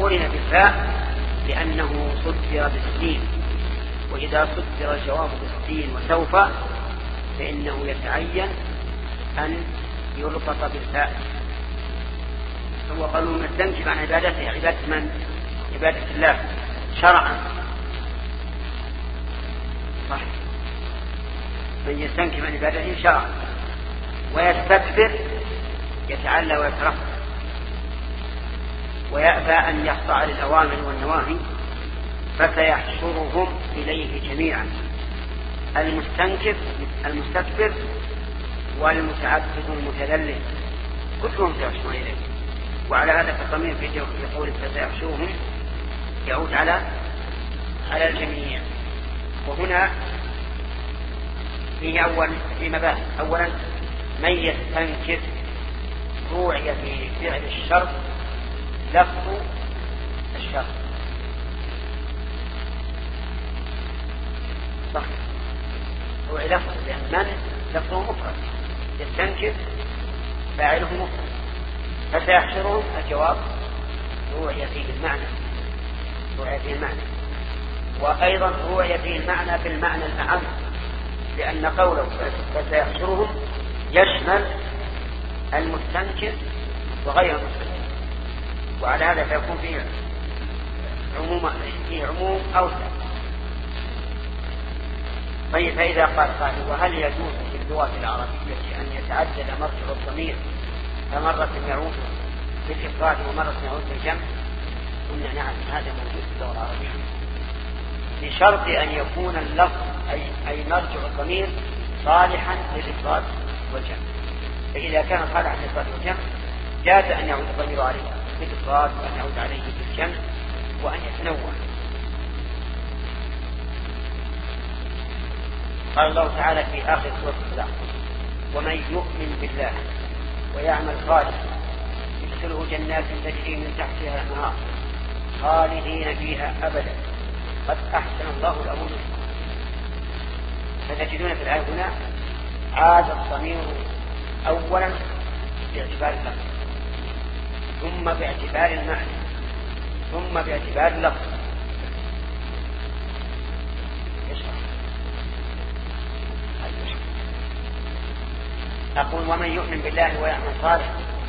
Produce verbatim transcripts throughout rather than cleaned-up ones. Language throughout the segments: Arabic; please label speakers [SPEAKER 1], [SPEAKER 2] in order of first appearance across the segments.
[SPEAKER 1] وقرن بالفاء لأنه صدر بالسين، وإذا صدر الجواب بالسين وسوف فإنه يتعين أن يربط بالفاء. هو قالوا نستنكف عن عبادته، عبادة من؟ عبادة الله شرعا، صح؟ من يستنكف عن عبادته شرعا ويستكبر يتعلى ويترفع ويأبى أن يخضع للأوامر والنواهي فسيحشرهم إليه جميعا، المستنكف المستكبر والمتعبد المتذلل كلهم سيحشرون إليه. وعلى هذا فالضمير في قول فسيحشرهم يعود على على الجميع. وهنا فيه أول في مباحث. أولا من يستنكف روعي في فعل الشرط لفظ الشرط، صح؟ روعي لفظ، لأن من لفظه مفرد، يستنكف فاعله مفرد، فسيحشرهم الجواب روعي فيه المعنى، روعي فيه المعنى. وأيضا روعي فيه المعنى بالمعنى الأعم، لأن قوله فسيحشرهم يشمل المستنكف وغير المستنكف، وعلى هذا فيكون فيه عموم فيه عموم أوسع. طيب فإذا قال قائل وهل يجوز في اللغة العربية أن يتعدد مرجع الضمير فمرة يعود بالإفراد ومرة يعود بالجمع؟ قلنا نعم، هذا موجود في اللغة العربية بشرط أن يكون اللفظ أي, أي مرجع الضمير صالحا للإفراد والجمع. فإذا كان صالحا للإفراد والجمع جاز أن يعود الضمير عليه بالإفراد وأن يعود عليه بالجمع وأن يتنوع. قال الله تعالى في آخر سورة الأحزاب ومن يؤمن بالله ويعمل صالحا يدخله جنات تجري من تحتها الأنهار خالدين فيها أبدا قد أحسن الله له رزقا. فتجدون في الآية هنا عاد الضمير أولا باعتبار اللفظ، ثم باعتبار المعنى، ثم باعتبار اللفظ. أقول ومن يؤمن بالله ويعمل صالحا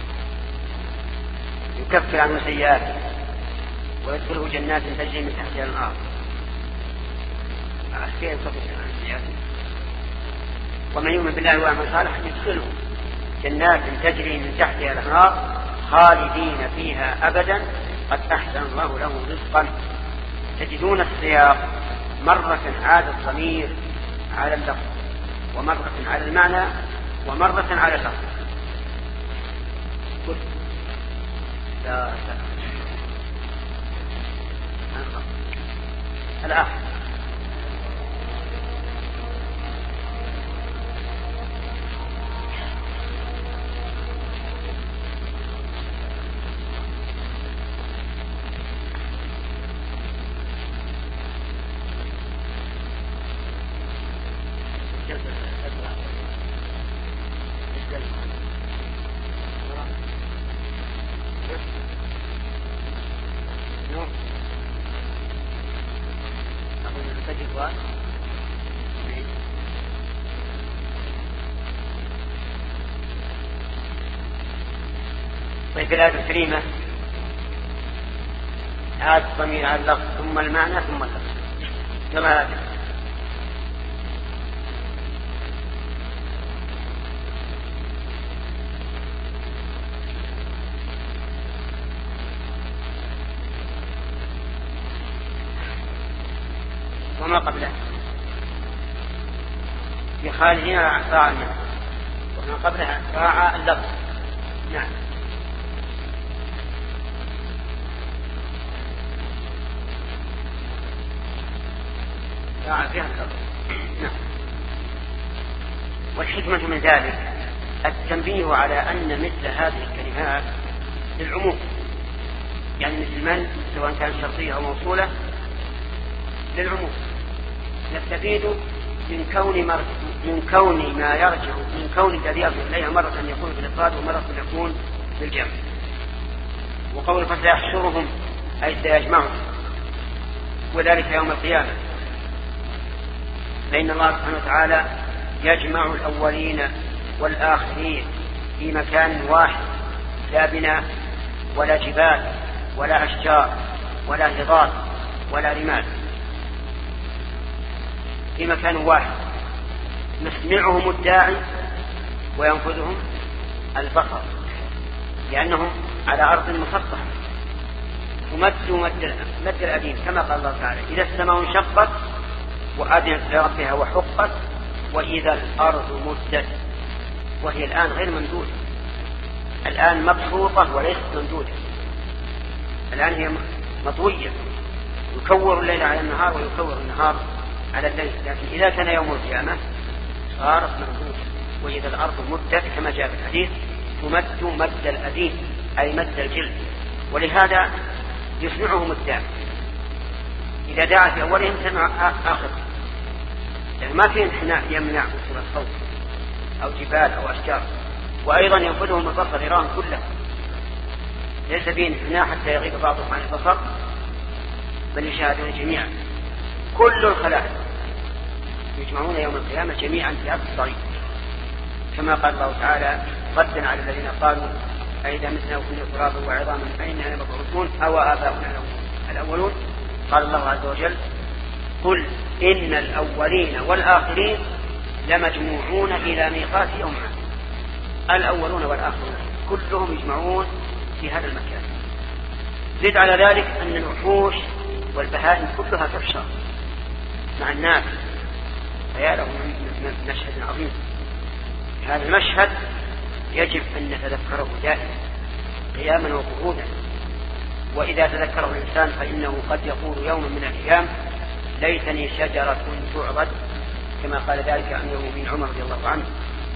[SPEAKER 1] يكفر عنه سيئاته ويدخله جنات تجري من تحتها الأنهار. ومن يؤمن بالله ويعمل صالحا يدخله جنات تجري من تحتها الأنهار خالدين فيها أبدا قد أحسن الله له رزقا. تجدون السياق مرة عاد الضمير على اللفظ ومرة على المعنى ومرة على اللفظ. لا الآخر في الآية الكريمة عاد الضمير على اللفظ ثم المعنى ثم اللفظ كما هذا. وما قبله في خالدين راعى المعنى وما قبلها راعى اللفظ. نعم فيها نعم. والحكمة من ذلك التنبيه على أن مثل هذه الكلمات للعموم، يعني مثل من سواء كان شرطية أو موصولة للعموم. نستفيد من كون مر... من كون ما يرجع من كون الذي يرجع إليها مرة يكون بالإفراد ومرة يكون بالجمع. وقول فسيحشرهم أي سيجمعهم، وذلك يوم القيامة، فإن الله سبحانه وتعالى يجمع الأولين والآخرين في مكان واحد، لا بناء ولا جبال ولا أشجار ولا هضاب ولا رمال، في مكان واحد يسمعهم الداعي وينفذهم البصر، لأنهم على أرض مسطحة ومدوا مد الأديم، كما قال الله تعالى: إذا السماء انشقت وأذنت لربها وحقت وإذا الأرض مدت، وهي الآن غير ممدودة، الآن مبسوطة وليست ممدودة، الآن هي مطوية، يكور الليل على النهار ويكور النهار على الليل، لكن إذا كان يوم القيامة صارت ممدودة. وإذا الأرض مدت كما جاء في الحديث: تمد مد الأديم، أي مد الجلد، ولهذا يسمعهم الداعي، إذا دعا في أولهم سمع آخر، يعني ما في انحناء يمنع وصول الصوت أو جبال أو أشجار. وأيضا ينفذهم البصر، يراهم كله، ليس فيه انحناء حتى يغيب بعضهم عن البصر، بل يشاهدون جميعا. كل الخلائق يجمعون يوم القيامة جميعا في أرض الطريق، كما قال الله تعالى ردا على الذين قالوا: أئذا متنا وكنا ترابا وعظاما أئنا لمبعوثون أو آباؤنا الأولون. قال الله عز وجل: قل إن الأولين والآخرين لمجموعون إلى ميقات يوم عام. الأولون والآخرون كلهم يجمعون في هذا المكان. زد على ذلك أن الوحوش والبهائم كلها تحشر مع الناس، فيا له من مشهد عظيم. هذا المشهد يجب أن نتذكره دائما قياما وقعودا، وإذا تذكره الإنسان فإنه قد يقول يوم من الأيام: ليتني شجرة تعضد، كما قال ذلك عن يوم بن عمر رضي الله عنه.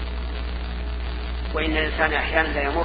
[SPEAKER 1] وإن الإنسان أحيانا لا يمر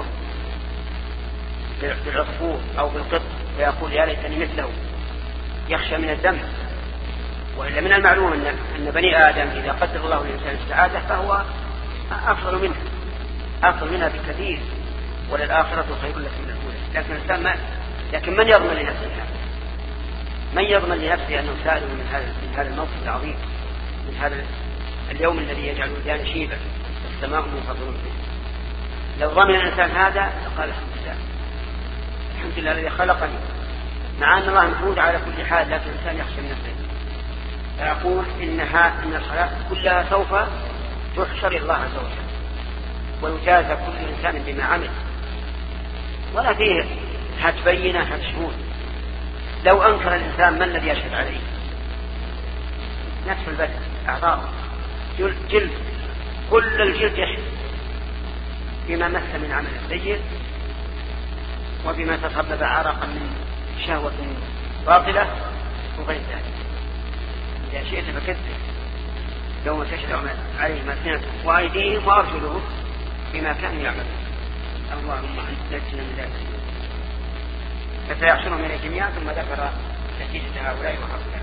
[SPEAKER 1] بالعصفور أو بالقط ويقول: يا ليتني مثله، يخشى من الذنب. وإلا من المعلوم أن بني آدم إذا قدر الله للإنسان السعادة فهو أفضل منها أفضل منها بكثير، وللآخرة خير لك من الأولى. لكن الإنسان ما لكن من يضمن لنفسه هذا؟ من يضمن لنفسه أنه سالم من هذا من هذا الموقف العظيم، من هذا اليوم الذي يجعل الوديان شيبا والسماء منفطر به؟ لو ضمن الإنسان هذا لقال: الحمد لله الحمد لله الذي خلقني، مع أن الله محمود على كل حال، لكن الإنسان يخشى من نفسه. فيقول إنها إن الخلائق كلها سوف تحشر الله عز وجل، ويجازى كل إنسان بما عمل، ولا فيه هتبين هتشهود. لو أنكر الإنسان ما الذي يشهد عليه؟ نفس البدن، أعضاء، جلد، كل الجلد يشهد بما مس من عمل سيء، وبما تسبب عرقا من شهوة باطلة وغير ذلك. إذا شئت فكذب يوم تشهد عليهم ألسنتهم وأيديهم وأرجلهم بما كانوا يعملون. اللهم أنت نجنا من ذلك. فسيحشرهم إلى جميعا، ثم ذكر نتيجة هؤلاء وهؤلاء.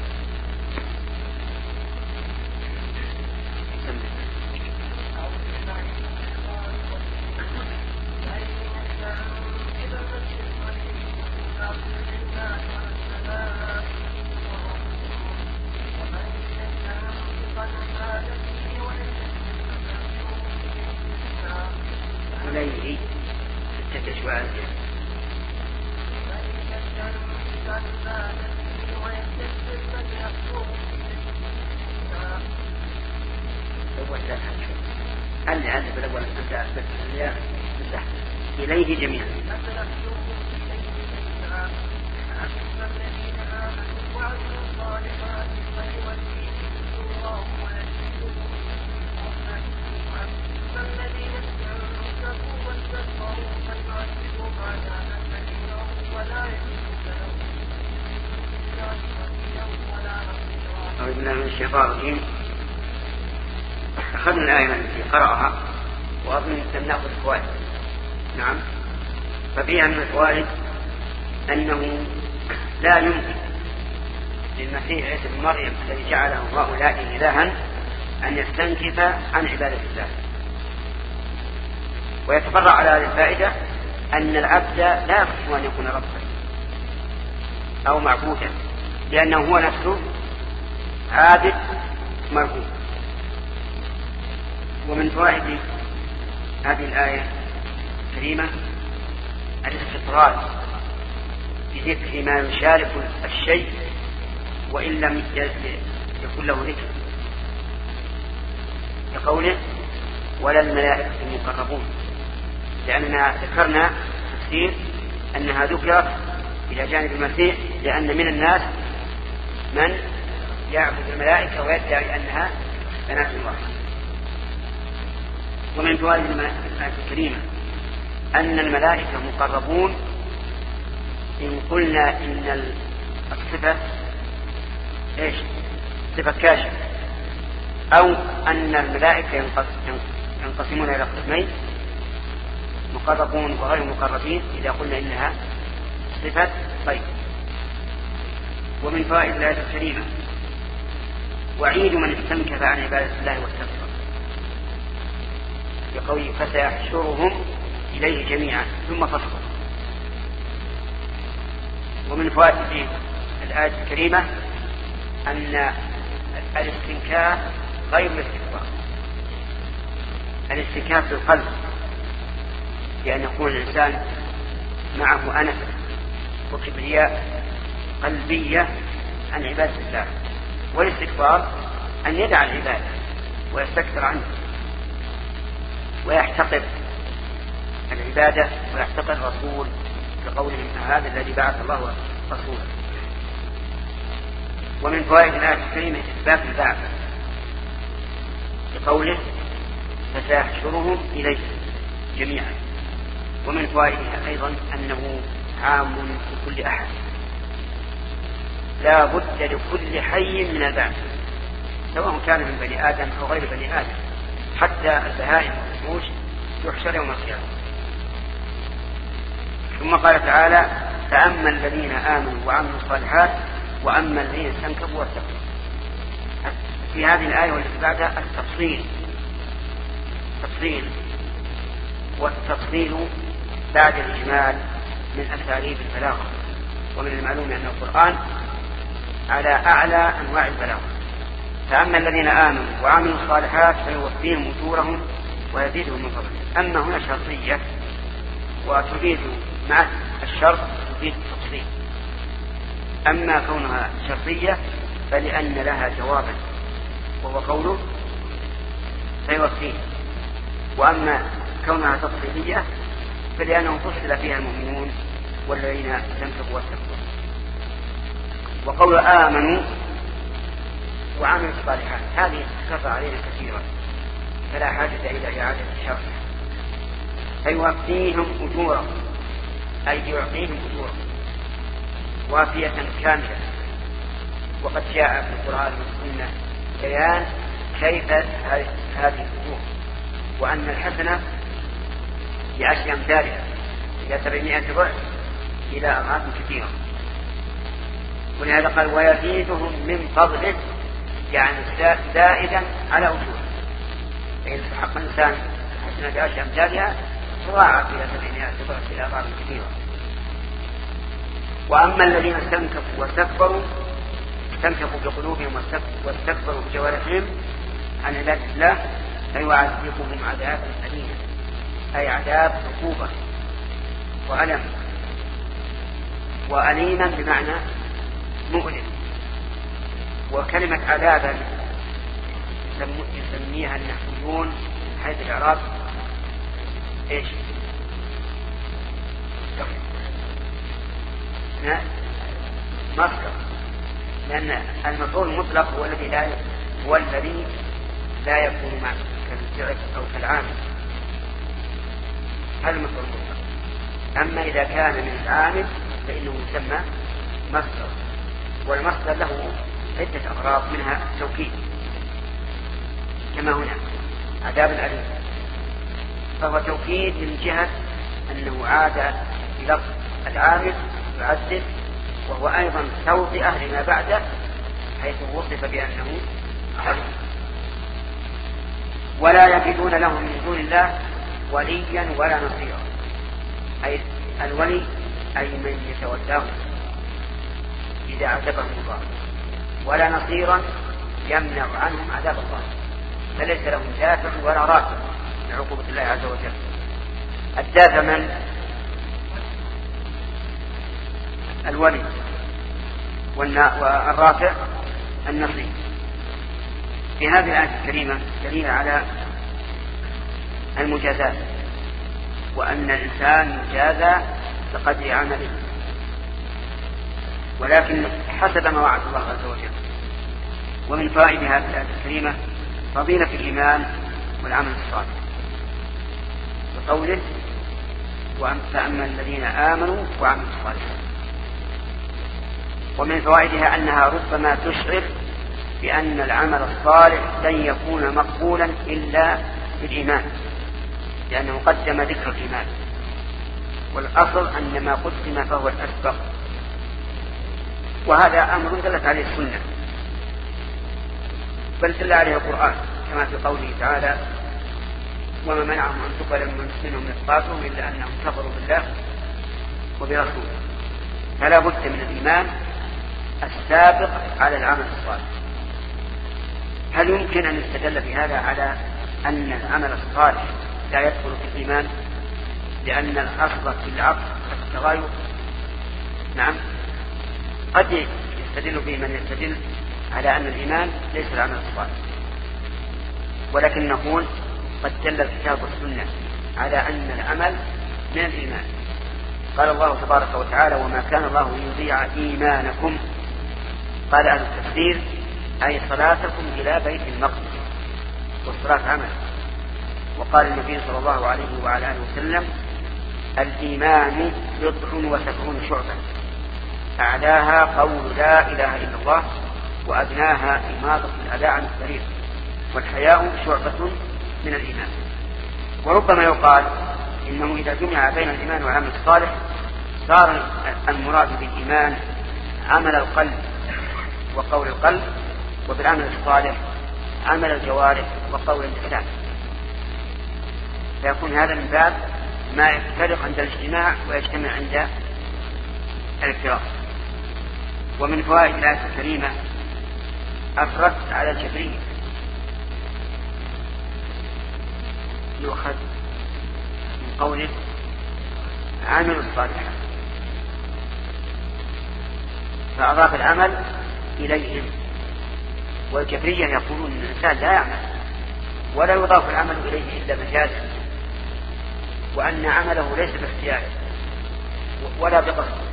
[SPEAKER 1] إليه ستة أشواء. هل هذا بالأول أنت أثبت إليه جميعا؟ أعوذ بالله من الشيطان الرجيم. أخذنا الآية التي قرأها وأظن أن نأخذ الفوائد. نعم. ففيها من الفوائد أنه لا يمكن للمسيح عيسى بن مريم الذي جعله هؤلاء إلها أن يستنكف عن عبادة الله. ويتفرع على هذه الفائدة أن العبد لا يصح أن يكون ربا، أو معبودا، لأنه هو نفسه عابد مربوط. ومن فوائد هذه الآية الكريمة الاستطراد بذكر ما يشارك الشيء وإن لم يكن له ذكر، كقوله ولا الملائكة المقربون، لأننا ذكرنا تفسير أنها ذكرت إلى جانب المسيح، لأن من الناس من يعبد الملائكة ويدعي أنها بنات الله. ومن فوائد الآية الكريمة أن الملائكة مقربون إن قلنا إن الصفة إيش؟ صفة كاشفة، أو أن الملائكة ينقسمون إلى قسمين، مقربون وغير مقربين، إذا قلنا إنها صفة طيب. ومن فوائد الآية الكريمة وعيد من استنكف عن عبادة الله واستكبر، بقوله فسيحشرهم إليه جميعا ثم فصل. ومن فوائد الآية الكريمة أن الاستنكاف غير الاستكبار. الاستنكاف في القلب، بأن يكون الإنسان معه أنف وكبرياء قلبية عن عبادة الله، والاستكبار أن يدع العبادة ويستكثر عنه ويحتقر العبادة ويحتقر الرسول، بقولهم هذا الذي بعث الله رسوله. ومن فوائد الآية الكريمة إثبات البعث، بقوله فسيحشرهم إليه جميعا. ومن فوائدها أيضا أنه عام لكل أحد، لا بد لكل حي من البعث، سواء كان من بني آدم أو غير بني آدم، حتى البهائم والوحوش يحشر يوم القيامة. ثم قال تعالى فأما الذين آمنوا وعملوا الصالحات وأما الذين استنكفوا واستكبروا. في هذه الآية والتي بعدها التفصيل تفصيل والتفصيل بعد الإجمال من أساليب البلاغة. ومن المعلوم أن القرآن على أعلى أنواع البلاغة. فأما الذين آمنوا وعملوا الصالحات فيوفيهم أجورهم ويزيدهم من فضله. أما هنا شرطية وتفيد مع الشرط تفيد التفصيل. أما كونها شرطية فلأن لها جوابا وهو قوله فيوفيهم، وأما كونها تفصيلية فلأنه فصل فيها المؤمنون والذين استنكفوا واستكبروا. وقول آمنوا وعملوا الصالحات هذه تكفى علينا كثيرا فلا حاجة إلى إعادة الشرح. فيوفيهم أجورهم أي يعطيهم أجورهم وافية كاملة. وقد جاء في القرآن والسنة بيان كيف هذه الأجور، وأن الحسنة بعشر أمثالها إلى سبعمائة ضعف إلى أضعاف كثيرة. ولهذا قال ويزيدهم من فضله، يعني زائدا على أجوره. فإن استحق الإنسان حسنة بعشر أمثالها تضاعف إلى سبعمائة ضعف إلى أضعاف كثيرة. وأما الذين استنكفوا واستكبروا استنكفوا بقلوبهم واستكبروا بجوارحهم عن عبادة الله فيعذبهم عذابا أليما، أي عذاب عقوبة وألم. وأليما بمعنى مؤلم. وكلمة عذابا يسميها النحويون حيث الإعراب إيش؟ مصدر، لأن المفعول المطلق هو الذي لا هو الذي لا يكون مع كالفعل أو كالعامل، هذا المفعول المطلق. أما إذا كان من العامل فإنه يسمى مصدر، والمصدر له عدة أغراض منها التوكيد كما هنا عذاب أليم، فهو توكيد من جهة أنه عاد بلفظ العامل يعذب، وهو أيضا توطئة لما بعده حيث وصف بأنه عليم. ولا يجدون لهم من دون الله وليا ولا نصيرا، أي الولي أي من يتولاه إذا عذبهم الله، ولا نصيرا يمنع عنهم عذاب الله، فليس لهم دافع ولا رافع لعقوبة الله عز وجل. الدافع من؟ الولي، والرافع النصير. في هذه الآية الكريمة دليل على المجازات، وأن الإنسان يجازى بقدر عمله، ولكن حسب ما وعد الله عز وجل. ومن فائدة هذه الآية الكريمة فضيلة الإيمان والعمل الصالح، بقوله فأما الذين آمنوا وعملوا الصالحات. ومن فوائدها أنها ربما تشعر بأن العمل الصالح لن يكون مقبولا إلا بالإيمان، لأنه قدم ذكر الإيمان، والأصل أن ما قدم فهو الأسبق، وهذا أمر دلت عليه السنة بل دل عليه القرآن، كما في قوله تعالى وما منعهم أن تقبل منهم نفقاتهم إلا أنهم كفروا بالله وبرسوله. فلا بد من الإيمان السابق على العمل الصالح. هل يمكن أن يستدل بهذا على أن العمل الصالح لا يدخل في الإيمان لأن الأصل في العقل التغاير؟ نعم، قد يستدل به من يستدل على أن الإيمان ليس العمل الصالح، ولكن نقول قد دل الكتاب والسنة على أن العمل من الإيمان. قال الله تبارك وتعالى وما كان الله ليضيع إيمانكم، قال أهل التفسير أي صلاتكم إلى بيت المقدس، والصلاة عمل. وقال النبي صلى الله عليه وعلى آله وسلم الإيمان بضع وسبعون شعبة، أعلاها قول لا إله إلا الله، وأدناها إماطة الأذى عن الطريق، والحياء شعبة من الإيمان. وربما يقال إنه إذا جمع بين الإيمان والعمل الصالح صار المراد بالإيمان عمل القلب وقول القلب، وبالعمل الصالح عمل الجوارح وقول اللسان، فيكون هذا من باب ما يفترق عند الاجتماع ويجتمع عند الافتراق. ومن فوائد الآية الكريمة الرد على الجبرية، يؤخذ من قوله عمل الصالحات، فأضاف العمل إليهم. والجبرية يقولون أن الإنسان لا يعمل ولا يضاف العمل إليه إلا مجازا، وأن عمله ليس باختياره ولا بقصد.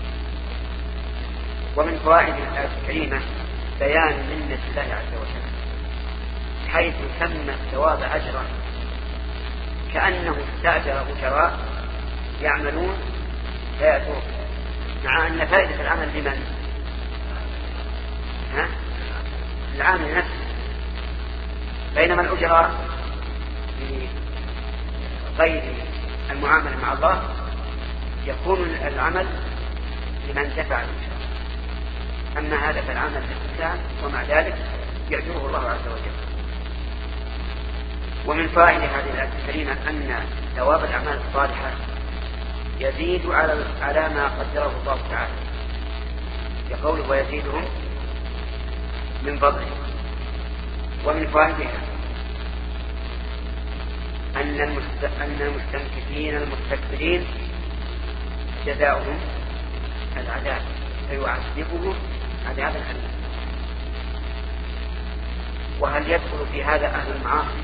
[SPEAKER 1] ومن فوائد الآية الكريمة بيان منة الله عز وجل، حيث سمى الثواب أجرا، كأنه استأجر أجراء يعملون فيأتون، مع أن فائدة العمل لمن؟ ها؟ العامل نفسه، بينما الأجراء في غير المعاملة مع الله يكون العمل لمن دفع الأجراء، أما هذا فالعمل للإنسان، ومع ذلك يأجره الله عز وجل. ومن فائدة هذه الآية الكريمة أن ثواب الأعمال الصالحة يزيد على على ما قدره الله تعالى، يقول ويزيدهم من فضله. ومن فائدها أن أن المستمسكين المستكبرين جزاؤهم العذاب، فيعذبهم عذابا أليما. وهل يدخل في هذا أهل المعاصي؟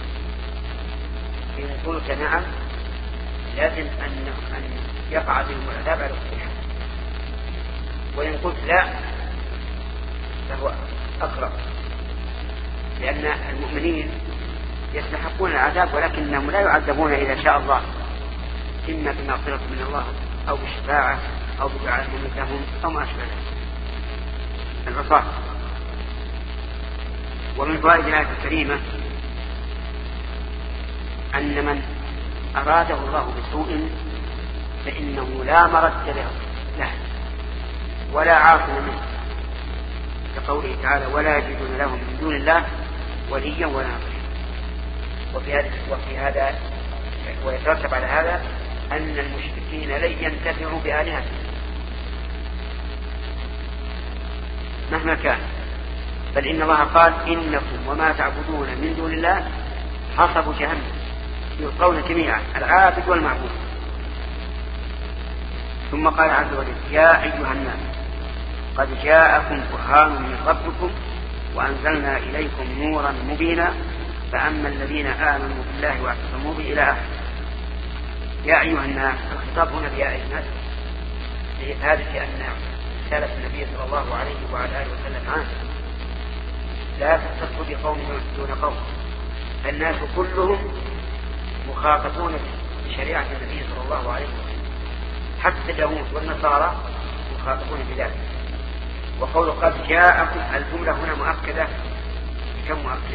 [SPEAKER 1] إن قلت نعم لازم أن أن يقع بهم العذاب على الصحة، وإن قلت لا فهو أقرب، لأن المؤمنين يستحقون العذاب ولكنهم لا يعذبون إذا شاء الله، إما بمغفرة من الله أو بالشفاعة أو بدعاء من لهم أو ما أشبه العصاة. ومن فوائد الآية الكريمة أن من أراده الله بسوء فإنه لا مرد له ولا عاصم منه، كقوله تعالى ولا يجدون لهم من دون الله وليا ولا نصيرا. وفي هذا وفي هذا ويترتب على هذا أن المشركين لن ينتفعوا بآلهتهم، مهما كان، بل إن الله قال إنكم وما تعبدون من دون الله حصب جهنم يلقون جميعا، العابد والمعبود. ثم قال عز وجل يا أيها الناس قد جاءكم برهان من ربكم وأنزلنا إليكم نورا مبينا فأما الذين آمنوا بالله واعتصموا به إلى آخره. يا أيها الناس، الخطاب هنا بيا أيها الناس لإثابة أن رسالة النبي صلى الله عليه وعلى آله وسلم عام لا تختص بقوم دون قوم، الناس كلهم مخاطبون بشريعة النبي صلى الله عليه وسلم، حتى اليهود والنصارى مخاطبون بذلك. وقول قد جاءكم الجملة هنا مؤكدة بكم مؤكد؟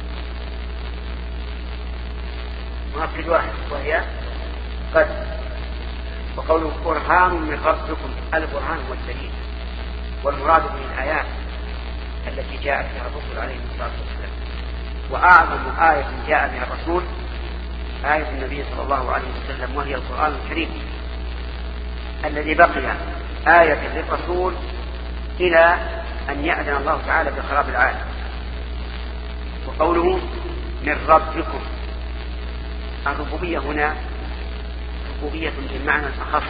[SPEAKER 1] مؤكد واحد وهي قد. وقوله برهان من ربكم، البرهان هو الدليل، والمراد من الآيات التي جاءت بها الرسل عليه الصلاة والسلام. وأعظم آية جاء بها الرسول آية النبي صلى الله عليه وسلم وهي القرآن الكريم الذي بقي آية للرسول إلى أن يأذن الله تعالى بخراب العالم. وقوله من ربكم، الربوبية هنا ربوبية بالمعنى الأخص،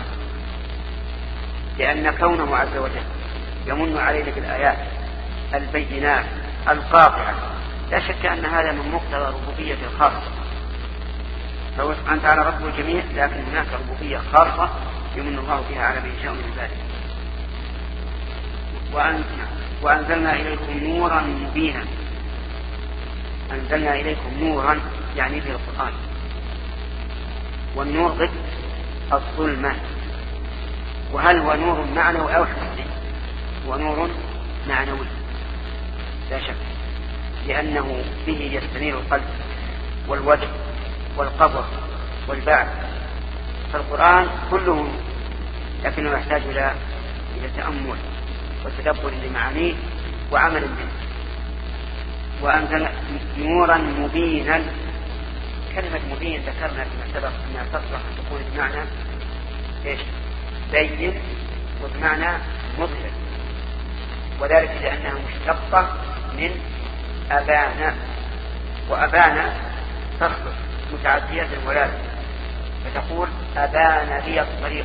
[SPEAKER 1] لأن كونه عز وجل يمن علينا بالآيات البينات القاطعة لا شك أن هذا من مقتضى الربوبية الخاصة، فهو سبحانه وتعالى رب الجميع، لكن هناك ربوبية خاصة يمن الله بها على من يشاء من ذلك. وأنزلنا إليكم نورا مبينا، أنزلنا إليكم نورا يعني في القرآن، والنور ضد الظلمة. وهل هو نور معنوي أو حسي؟ هو نور معنوي لا شك، لأنه به يستنير القلب والوجه والقبر والبعث. فالقرآن كله لكنه يحتاج إلى إلى تأمل وتدبر لمعانيه وعمل به. وأنزل نورا مبينا، كلمة مبين ذكرنا فيما سبق أنها تصلح أن تكون بمعنى إيش؟ بين، وبمعنى مظهر، وذلك لأنها مشتقة من أبانا، وأبانا تصلح متعدية الولادة، فتقول أبان لي الطريق،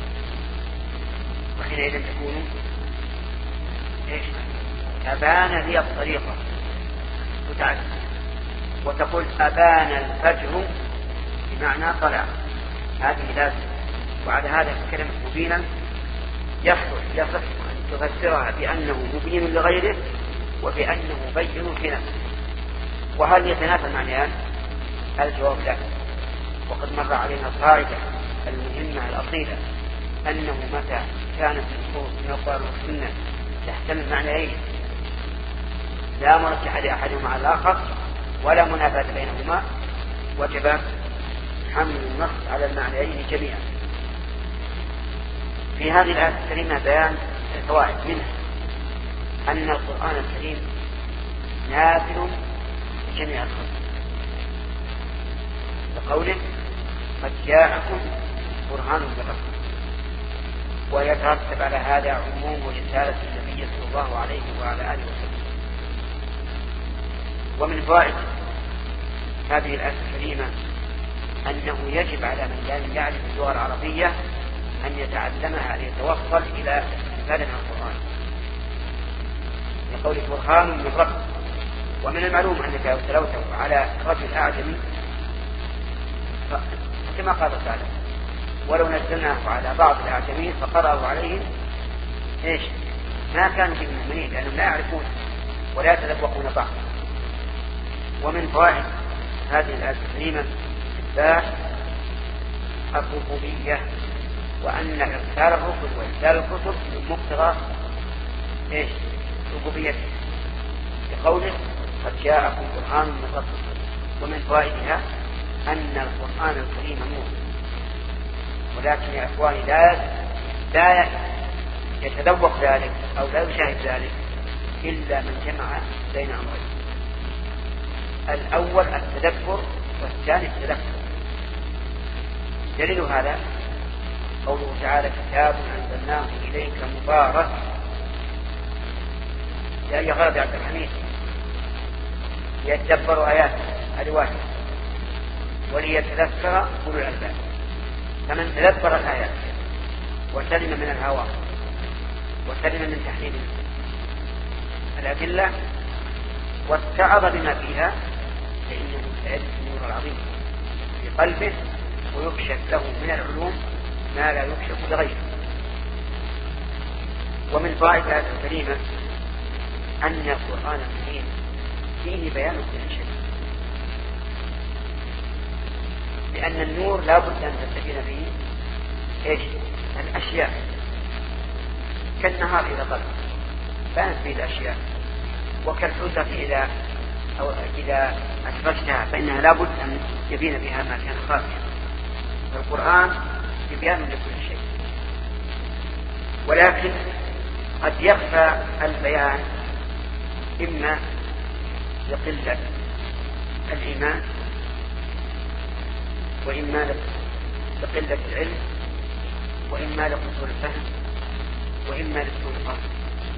[SPEAKER 1] وحينئذ تكون إيش؟ أبان لي الطريق متعدية. وتقول أبان الفجر بمعنى طلع، هذه لازم. وعلى هذا كلمة مبينا يصلح يصح أن تفسرها بأنه مبين لغيره وبأنه بين في نفسه. وهل يتنافى المعنيان؟ الجواب لا. وقد مر علينا القاعدة المهمة الأصيلة أنه متى كانت النصوص من القرآن والسنة تحتمل معنيين لا مرجح لأحدهما على الآخر ولا منافاة بينهما، وجب حمل النص على المعنيين جميعا. في هذه الآية الكريمة بيان الفوائد، منها أن القرآن الكريم نافع لجميع الخلق، بقوله قد جاءكم برهان من ربكم، ويترتب على هذا عموم رسالة النبي صلى الله عليه وعلى آله وسلم. ومن فوائد هذه الآية الكريمة أنه يجب على من يعرف اللغة العربية أن يتعلمها ليتوصل إلى استفادة من القرآن، لقوله برهان من رب. ومن المعلوم أنك لو تلوته على رجل أعجمي كما قال تعالى ولو نزلناه على بعض الأعجمين فقرأوا عليهم إيش؟ ما كانوا في المؤمنين، لأنهم لا يعرفون ولا يتذوقون بعض. ومن فوائد هذه الآية الكريمة إثبات الربوبية، وأن إرسال الرسل وإرسال الكتب من مقتضى إيش؟ ربوبيته، بقوله قد جاءكم برهان من ربكم. ومن فوائدها أن القرآن الكريم نور، ولكن يا إخواني لا لا يتذوق ذلك أو لا يشاهد ذلك إلا من جمع بين أمرين: الأول التدبر، والثاني التذكر. دليل هذا قوله تعالى كتاب أنزلناه إليك مبارك لأي غرض يا عبد الحميد؟ ليتدبروا آياته، هذه واحدة، وليتذكر أولو الألباب. فمن تدبر الآيات وسلم من الهوى وسلم من تحليل الأدلة واستعظ بما فيها فإنه سيجد النور العظيم في قلبه ويكشف له من العلوم ما لا يكشف لغيره. ومن فوائد الآية الكريمة أن القرآن الكريم فيه بيان كل شيء، لأن النور لا بد أن تستفيد به إيش؟ الأشياء، كالنهار إذا طلع بانت به الأشياء، وكالحوتة إذا أو إذا أسرجتها فإنها لا بد أن يبين بها ما كان خافيا. القرآن بيان لكل شيء، ولكن قد يخفى البيان إما لقلة الإيمان، وإما لقلة العلم، وإما لقصور الفهم، وإما لسوء القصد.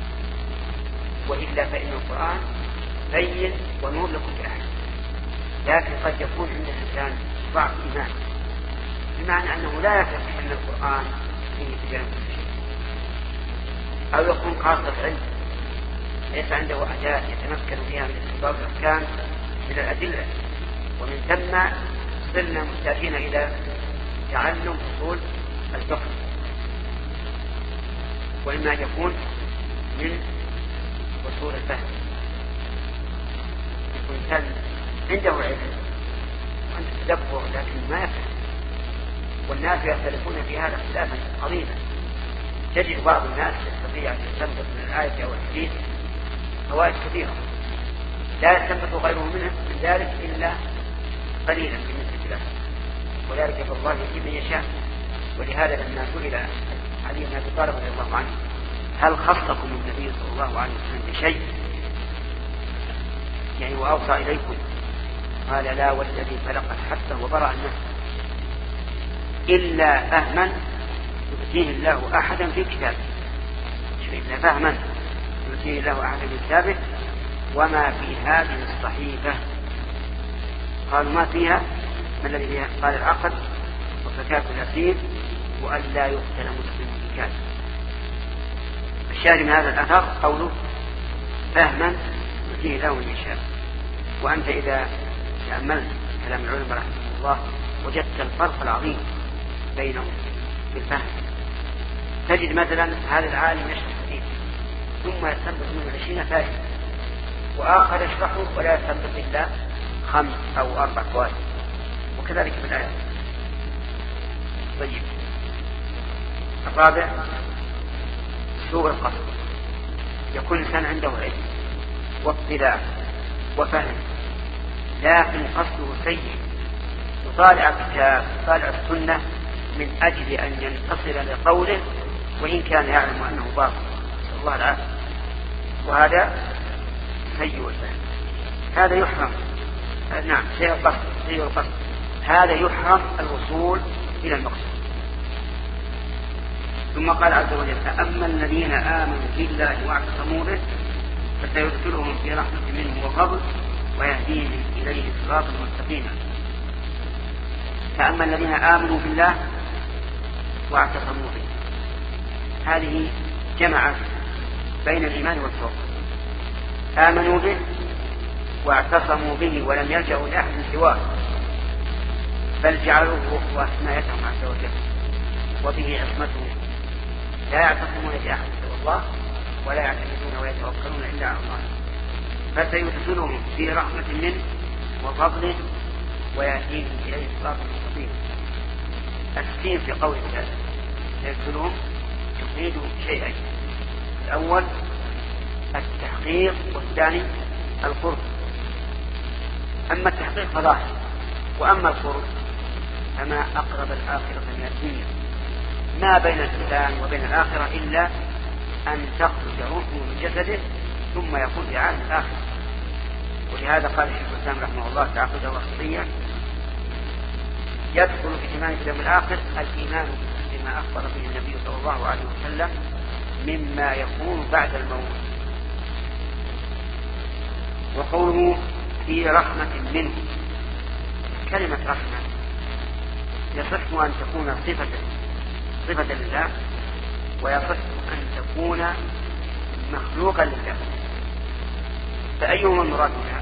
[SPEAKER 1] وإلا فإن القرآن بين ونور لكل أحد، لكن قد يكون عند الإنسان ضعف إيمان، بمعنى أنه لا يثق أن القرآن فيه بيان كل شيء، أو يكون قاصر علم ليس عنده أداة يتمكن بها من استنباط الأحكام من الأدلة، ومن ثم صرنا محتاجين إلى تعلم أصول الفقه. وإما يكون من أصول الفهم، يكون إنسان عنده علم وعنده تدبر لكن ما يفهم، والناس يختلفون في هذا اختلافا عظيما. تجد بعض الناس يستطيع أن يستنبط من الآية أو الحديث فوائد كثيرة لا يستنبط غيره منه من ذلك إلا قليلا بالنسبة له، وذلك فالله يجيب من يشاء. ولهذا لما سئل علي بن أبي طالب رضي الله عنه هل خصكم النبي صلى الله عليه وسلم بشيء يعني وأوصى إليكم؟ قال لا والذي خلق حتى وبرأ النفس إلا فهما يؤتيه الله أحدا في كتابه، إلا فهما يؤتيه الله أحدا في كتابه وما في هذه الصحيفة. قالوا ما فيها؟ ما الذي فيها؟ قال العقد وفكاك الأسير وأن لا يقتل مسلم بكافر. الشاهد من هذا الأثر قوله فهما يؤتيه الله من يشاء. وأنت إذا تأملت كلام العلماء رحمه الله وجدت الفرق العظيم بينهم في الفهم. تجد مثلا هذا العالم يشرح حديث ثم يستنبط منه عشرين فائدة، وآخر يشرحه ولا يستنبط إلا خمس أو أربع فوائد، وكذلك في الآيات. طيب، الرابع سوء القصد. يكون الإنسان عنده علم واطلاع وفهم لكن قصده سيء، يطالع الكتاب يطالع السنة من أجل أن ينتصر لقوله وإن كان يعلم أنه باطل، نسأل الله العافية. وهذا سيء الفهم، هذا يحرم. نعم سيء القصد سيء القصد هذا يحرم الوصول إلى المقصود. ثم قال عز وجل فأما الذين آمنوا بالله واعتصموا به فسيدخلهم في رحمة منه وفضل ويهديهم إليه صراطا مستقيما. فأما الذين آمنوا بالله واعتصموا به، هذه جمعت بين الإيمان والتوكل. آمنوا به واعتصموا به ولم يلجأوا لأحد سواه، بل جعلوه هو حمايتهم عز وجل وبه عصمته، لا يعتصمون بأحد سوى الله ولا يعتمدون ويتوكلون إلا على الله. فسيدخلهم في رحمة منه وفضله ويأتيهم إليه صراط مستقيم. السين في قول الله سيدخلهم تفيد شيئين: الأول التحقيق والثاني القرب. أما التحقيق فظاهر، وأما القرب فما أقرب الآخرة من الدنيا. ما بين الإنسان وبين الآخرة إلا أن تخرج روحه من جسده ثم يكون في عالم الآخرة. ولهذا قال الشيخ الإسلام رحمه الله تعقيده وصية: يدخل في إيمان اليوم الآخر الإيمان بما أخبر به النبي صلى الله عليه وسلم مما يكون بعد الموت. وقوله في رحمة منه، كلمة رحمة يصح أن تكون صفة صفة لله، ويصح أن تكون مخلوقا لله. فأيهما المراد بها؟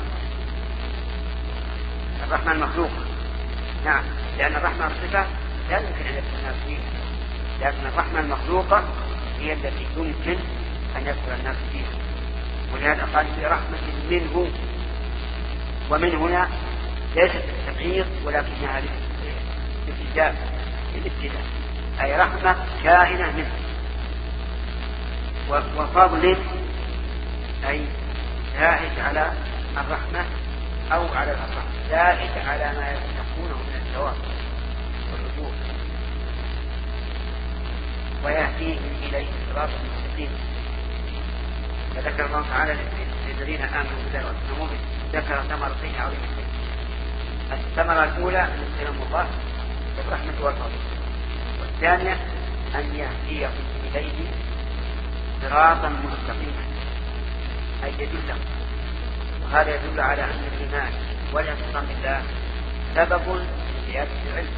[SPEAKER 1] الرحمة المخلوقة، نعم، لأن الرحمة الصفة لا يمكن أن يكون الناس فيها، لكن الرحمة المخلوقة هي التي يمكن أن يدخل الناس فيها. ولهذا قال في رحمة منه، ومن هنا ليست التبعيض ولكنها الابتداء، الابتداء أي رحمة كائنة منه. وفضل أي زائد على الرحمة أو على الرحمة، زائد على ما يستحقونه من الثواب والرجوع، ويهديهم إليه صراطا مستقيما. فذكر الله تعالى للذين آمنوا بالله واتقوا ذكر ثمرتين عظيمتين. الثمرة الأولى أن يسلم الله بالرحمة والفضل، والثانية أن يهديهم إليه صراطا مستقيما أي يدلهم. وهذا يدل على أن الإيمان والاعتصام بالله سبب لزيادة العلم،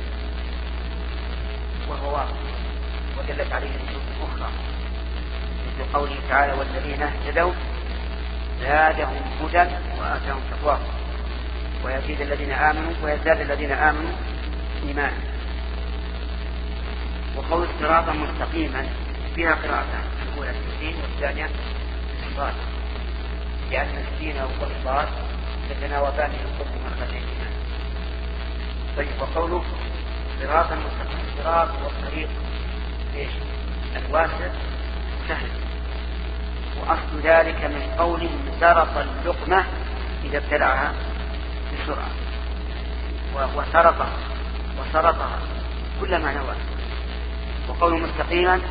[SPEAKER 1] وهو واضح ودلت عليه نصوص أخرى مثل قوله تعالى والذين اهتدوا زادهم هدى وآتاهم تقواهم ويزيد الذين آمنوا ويزداد الذين آمنوا إيمانا. وقول صراطا مستقيما فيها قراءتان، الأولى السين والثانية الصاد، لأن السين والصاد يتناوبان من كل مخرجين. طيب وقوله صراطا مستقيما، صراط والطريق ايش؟ الواسع سهل، وأصل ذلك من قوله سرط اللقمة إذا ابتلعها بسرعة، وسرطها وسرطها كلما نوى. وقوله مستقيما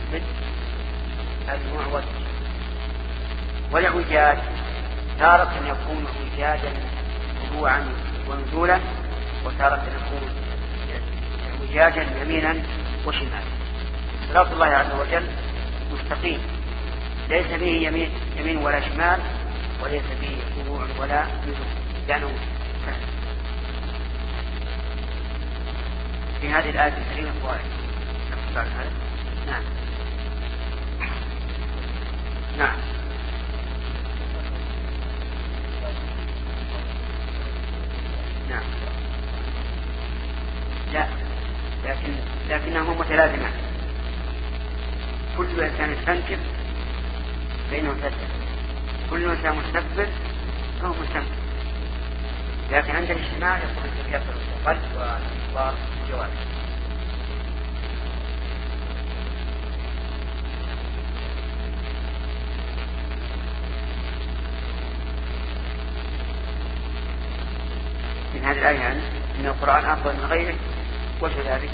[SPEAKER 1] المعوج. والعوجاج تارة يكون عوجاجا رجوعا ونزولا، وتارة يكون عوجاجا يمينا وشمالا. صراط الله عز وجل مستقيم، ليس به يمين, يمين ولا شمال، وليس به رجوع ولا نزول، لأنه سهل. في هذه الآية الكريمة فوائد. نعم نعم نعم لا، لكن لكنهما متلازمان. كل إنسان يستنكر فإنه مستكبر، كل إنسان مستكبر فهو مستنكر. لكن عند الاجتماع يكون التكبر القلب والإخبار والجواب. من هذه الآية يعني أن القرآن أفضل من غيره، وجه ذلك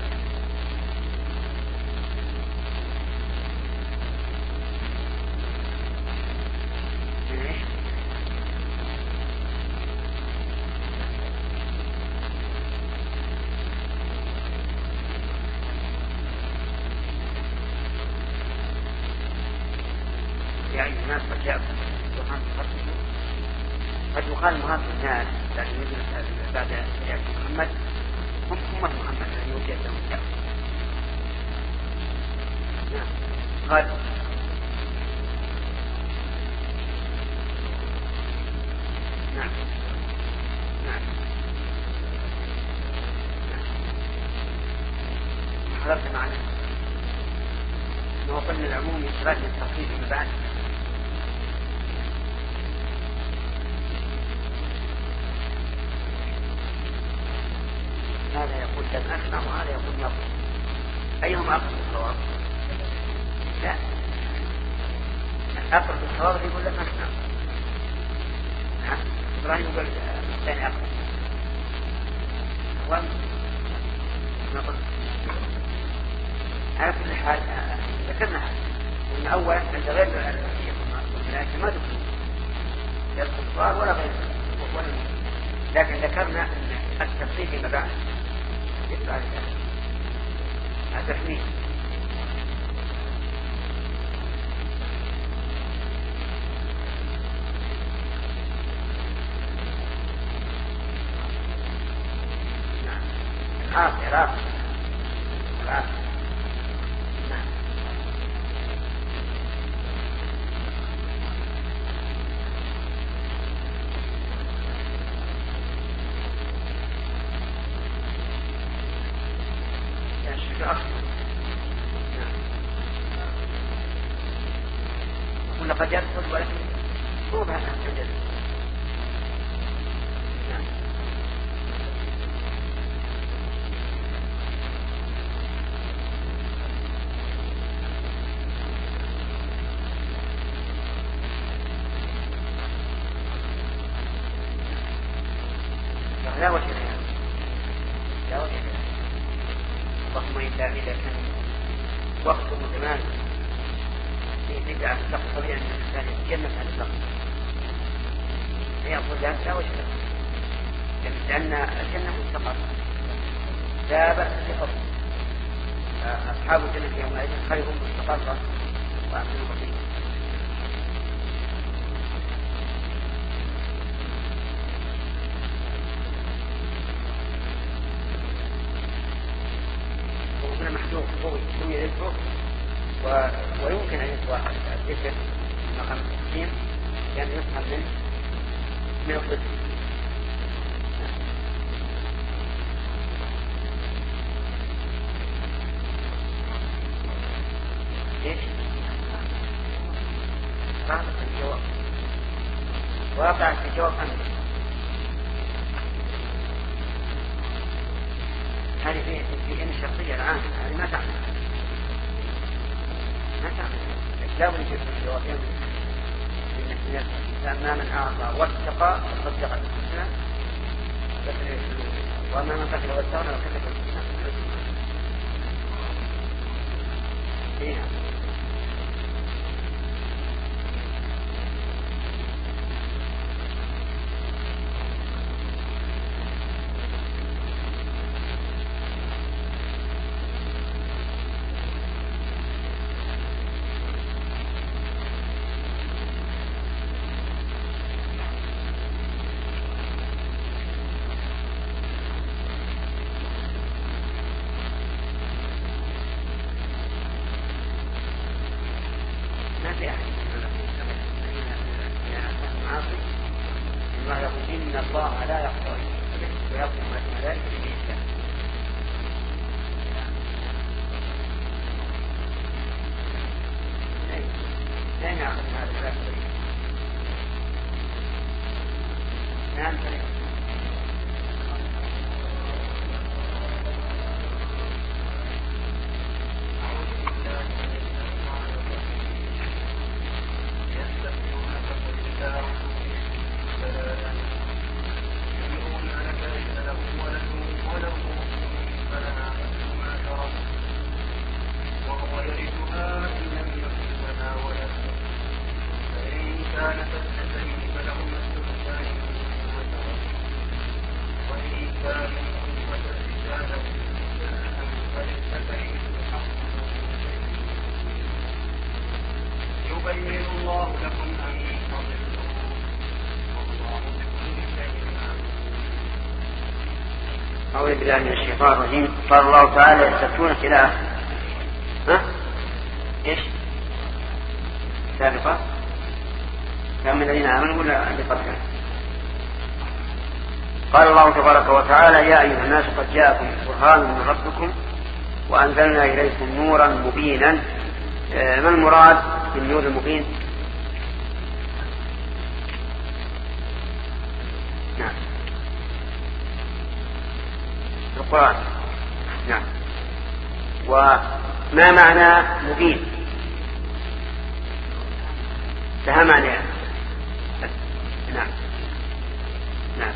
[SPEAKER 1] يعني الناس قد جاءوا قد يقال مهاجر الناس لكن يجب بعد يأتي محمد هم أمة محمد الذي يوجد لهم الدعوة. نعم قال نعم نعم حضرت معنا أنه قلنا العموم يشرك من التخصيص من بعد. هذا يقول لم أسمع وهذا يقول نظر، أيهما أقرب الصواب؟ لا، أقرب الصواب يقول لم أسمع. إبراهيم يقول الثاني أقرب. وما قلت على كل حال ذكرنا هذا وإن أولا عند غير لكن ما دخل لا الكفار ولا غير ولا، لكن ذكرنا أن التفصيل فيما بعد يتبع التحميل. العافية. ولا قد يدخل ولكن هو بهذا الجدل. لا وجه لها، لا وجه لها. اللهم إلا إذا كان وقت زمان في بدعة تقتضي أن الإنسان يتجنب عن اللغو فيقول لا وجه له، لأن الجنة مستقر لا بأس بفضل. أصحاب الجنة يومئذ خير مستقرا وأحسن مقيما. وهنا محدود قوي سمي ذكره ويمكن أن يطوى الذكر مقام التحكيم لأن يفهم منه من الضد. ليش؟ واقع الجواب واقع في جواب أمر هذه في في إن الشخصية الآن هذه ما تعمل ما تعمل لا بد يجب الجوابين فأما من أعطى واتقى وصدق بالحسنى وأما من قتل واستغنى وكذب بالحسنى فيها. إن الله لا يغفر ويغفر ما دون ذلك لمن يشاء. لا نأخذ هذا الكلام. نعم أعوذ بالله من الشيطان الرجيم. قال الله تعالى يستفتونك إلى آخره. ها؟ إيش؟ سابقة؟ كان من الذين آمنوا ولا عند قبلها؟ قال الله تبارك وتعالى يا أيها الناس قد جاءكم برهان من ربكم وأنزلنا إليكم نورا مبينا. ما المراد بالنور المبين؟ نعم القرآن. نعم. وما معنى مبين؟ لها معنى. نعم نعم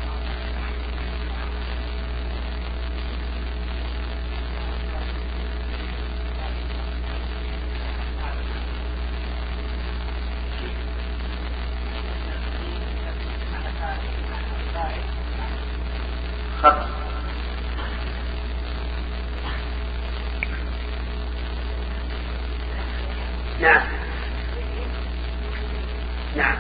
[SPEAKER 1] خط. نعم نعم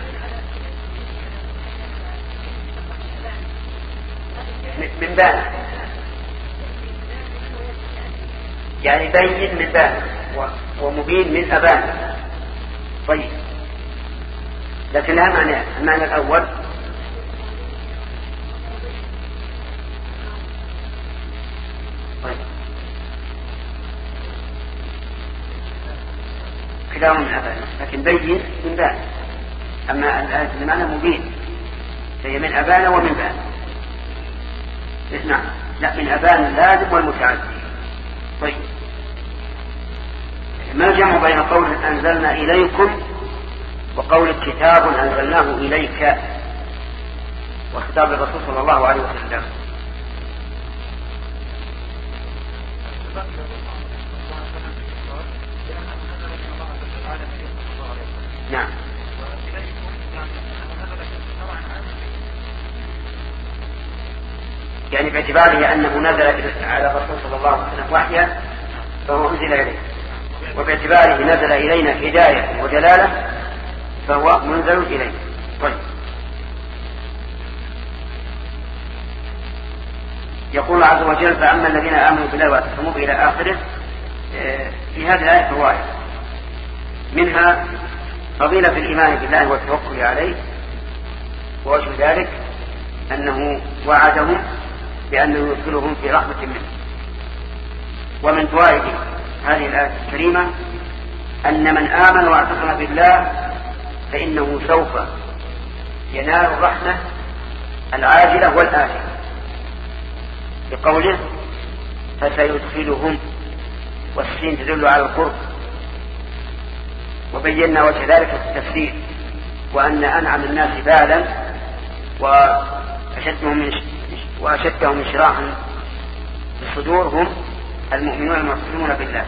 [SPEAKER 1] من بان يعني بين من بان ومبين من أبان. طيب لكن لها معنى. المعنى الأول طيب كلاهما من أبان، لكن بين من بان. أما الآية المعنى مبين فهي من أبان ومن بان. اسمع، لا، من أبان اللازم والمتعدي. طيب ما الجمع بين قول أنزلنا إليكم وقول كتاب أنزلناه إليك وخطاب الرسول صلى الله عليه وسلم؟ نعم. يعني باعتباره أنه نزل على الرسول صلى الله عليه وسلم وحيا فهو أنزل إليه، وباعتباره نزل إلينا هداية ودلالة فهو منزل إليه. طيب يقول عز وجل فأما الذين آمنوا بالله واعتصموا به إلى آخره. في هذه الآية فوائد، منها فضيلة الإيمان بالله والتوكل عليه، ووجه ذلك أنه وعدهم بأنه يدخلهم في رحمة منه. ومن فوائد هذه الآية الكريمة أن من آمن واعتصم بالله فإنه سوف ينال الرحمة العاجلة والآجلة، بقوله فسيدخلهم، والسين تدل على القرب. وبينا وجه ذلك في التفسير، وأن أنعم الناس بالا وأشدهم من وأشدهم انشراحا في الصدور هم المؤمنون المعتصمون بالله.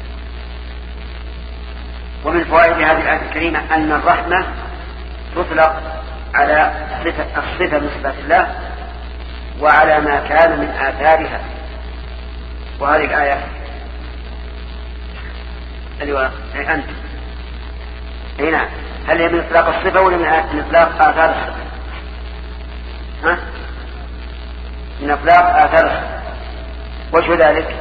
[SPEAKER 1] ومن فوائد هذه الآية الكريمة أن الرحمة تطلق على الصفة من صفات الله وعلى ما كان من آثارها. وهذه الآية أيوة أنت هنا، هل هي من إطلاق الصفة ولا من إطلاق آثار الصفة؟ ها؟ من إطلاق آثار الصفة. وجه ذلك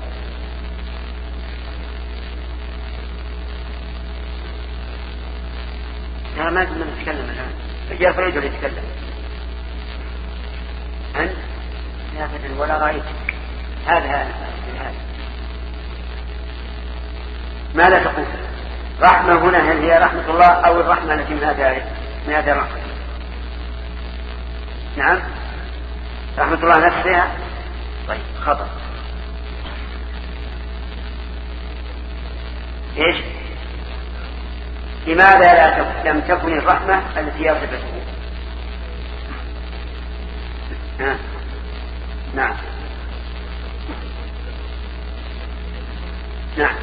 [SPEAKER 1] لا، ما كنا نتكلم الآن، رجال فريد اللي يتكلم أنت لا تدري ولا رأيت. هذا هذا ماذا تقول؟ رحمة هنا هل هي رحمة الله أو الرحمة التي من هذا من هذا الرحمة؟ نعم، رحمة الله نفسها. طيب خطأ. إيش؟ لماذا لا لم تكن الرحمة التي هي صفته؟ ها؟ نعم نعم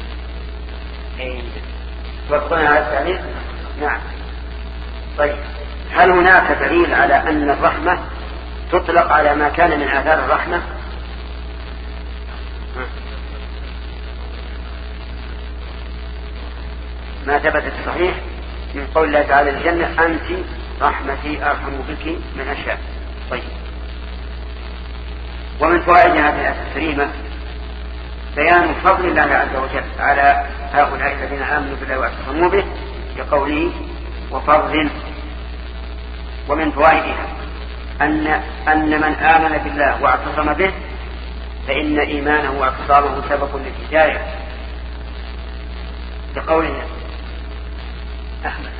[SPEAKER 1] وقلنا على التعليل. نعم. طيب هل هناك دليل على أن الرحمة تطلق على ما كان من آثار الرحمة؟ ما ثبت الصحيح من قول الله تعالى الجنة أنت رحمتي أرحم بك من أشياء. طيب ومن فوائد هذه الآية الكريمة بيان فضل الله عز وجل على هؤلاء الذين آمنوا بالله واعتصموا به بقوله وفضل. ومن فوائدها أن أن من آمن بالله واعتصم به فإن إيمانه واعتصامه سبب للهداية، بقوله أحمد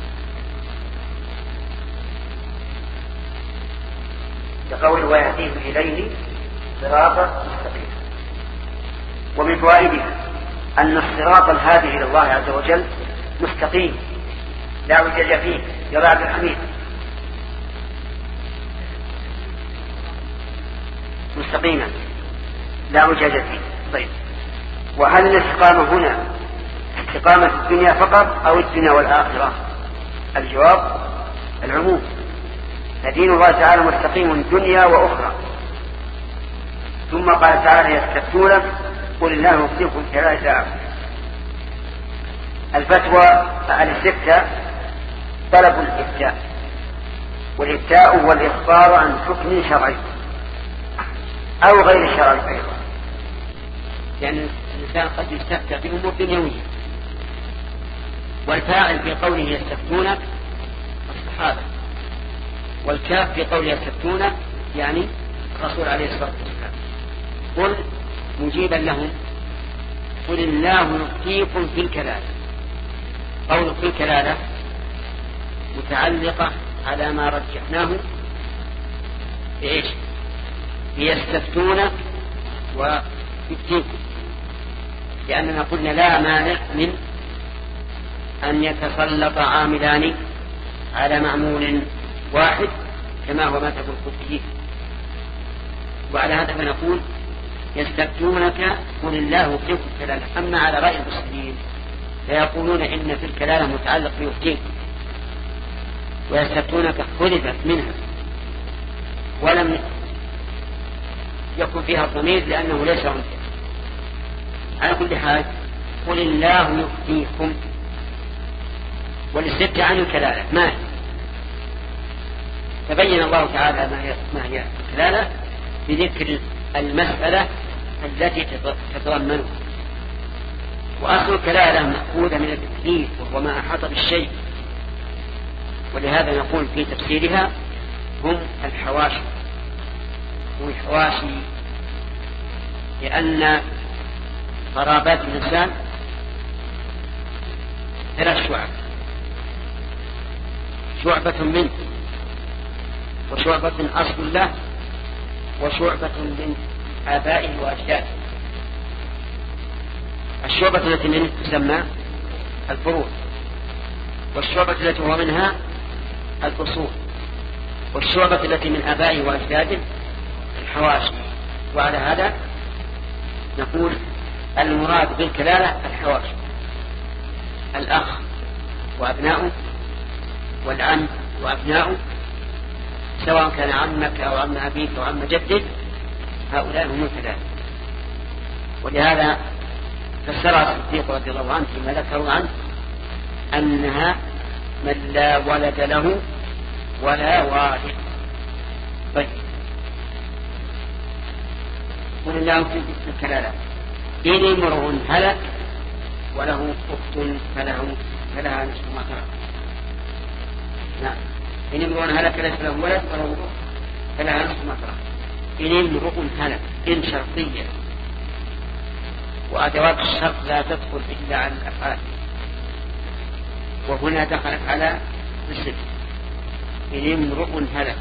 [SPEAKER 1] بقوله ويهديه إليه صراطا مستقيما. ومن فوائدها أن الصراط الهادي إلى الله عز وجل مستقيم لا اعوجاج فيه. يا عبد الحميد مستقيما لا اعوجاج فيه. طيب وهل الاستقامة هنا استقامة الدنيا فقط أو الدنيا والآخرة؟ الجواب العموم، فدين الله تعالى مستقيم دنيا وأخرى. ثم قال تعالى يستفتونك قل الله يفتيكم في كلالة. الفتوى الاستفتاء طلب الإفتاء، والإفتاء هو الإخبار عن حكم شرعي أو غير شرعي أيضا. لأن الإنسان قد يستفتى بأمور دنيوية. والفاعل في قوله يستفتونك الصحابة، والكاف في قوله يستفتونك يعني الرسول عليه الصلاة والسلام. قل مجيبا لهم قل الله يفتيكم في الكلالة. قول في الكلالة متعلقة على ما رجحناه بإيش؟ يستفتونك ويفتيكم، لأننا قلنا لا مانع من أن يتسلط عاملان على معمول واحد كما هو مذهب الكوفيين. وعلى هذا فنقول يستفتونك قل الله يفتيكم في الكلالة. أما على رأي المسلمين فيقولون إن في الكلالة متعلق بيفتيكم، ويستفتونك حذفت منها ولم يكن فيها الضمير لأنه ليس عنده. على كل حال قل الله يفتيكم، والاستفتاء عن الكلالة ما هي؟ تبين الله تعالى ما هي, ما هي الكلالة بذكر المسألة التي تتضمنها. وأصل الكلالة مأخوذة من التكليف وهو ما أحاط بالشيء، ولهذا نقول في تفسيرها هم الحواشي. والحواشي لأن قرابات الإنسان ثلاث شعب: شعبة منه، وشعبة أصل له، وشعبة من آبائه وأجداده. الشعبة التي منه تسمى الفروع، والشعبة التي هو منها الأصول، والشعبة التي من آبائه وأجداده الحواشي. وعلى هذا نقول المراد بالكلالة الحواشي: الأخ وأبناؤه، والعم وأبناؤه، سواء كان عمك أو عم أبيك أو عم جدك، هؤلاء هم الكلالة. ولهذا فسرها الصديق رضي الله عنه فيما ذكروا عنه أنها من لا ولد له ولا والد. طيب قل الله في الكلالة: إن امرؤ هلك وله أخت فله فلها نصف ما ترك. نعم، إن امرؤ هلك ليس له ولد وله أخت فلها نصف ما ترك. إن امرؤ هلك إن شرطية، وأدوات الشرط لا تدخل إلا على الأفعال، وهنا دخلت على الصفة: إن امرؤ هلك.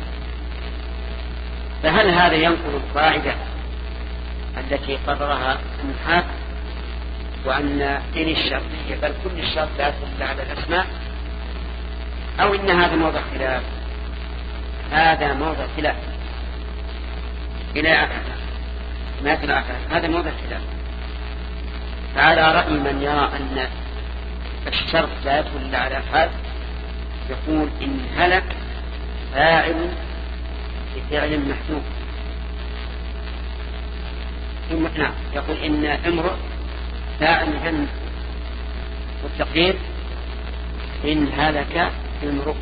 [SPEAKER 1] فهل هذا ينقل القاعدة التي قررها النحاة وأن إن الشرطية بل كل الشرط لا تدل على الأسماء، أو إن هذا موضع خلاف؟ هذا موضع خلاف إلى آخر ما في الآخر، هذا موضع خلاف. فعلى رأي من يرى أن الشرط لا يدل على الأفعال يقول إن هلك فاعل بفعل محذوف. نعم، يقول إن امرؤ فاعل من، والتقدير إن هلك امرؤ.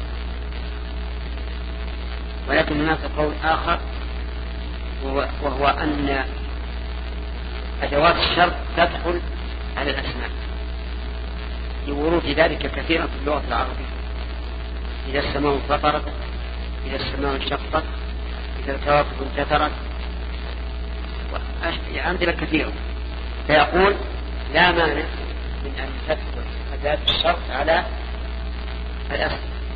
[SPEAKER 1] ولكن هناك قول آخر وهو أن أدوات الشرط تدخل على الأسماء لورود ذلك كثيرا في اللغة العربية: إذا السماء انفطرت، إذا السماء انشقت، إذا الكواكب انتثرت، أمثلة كثيرة. فيقول لا مانع من أن تدخل أداة الشرط على الأصل.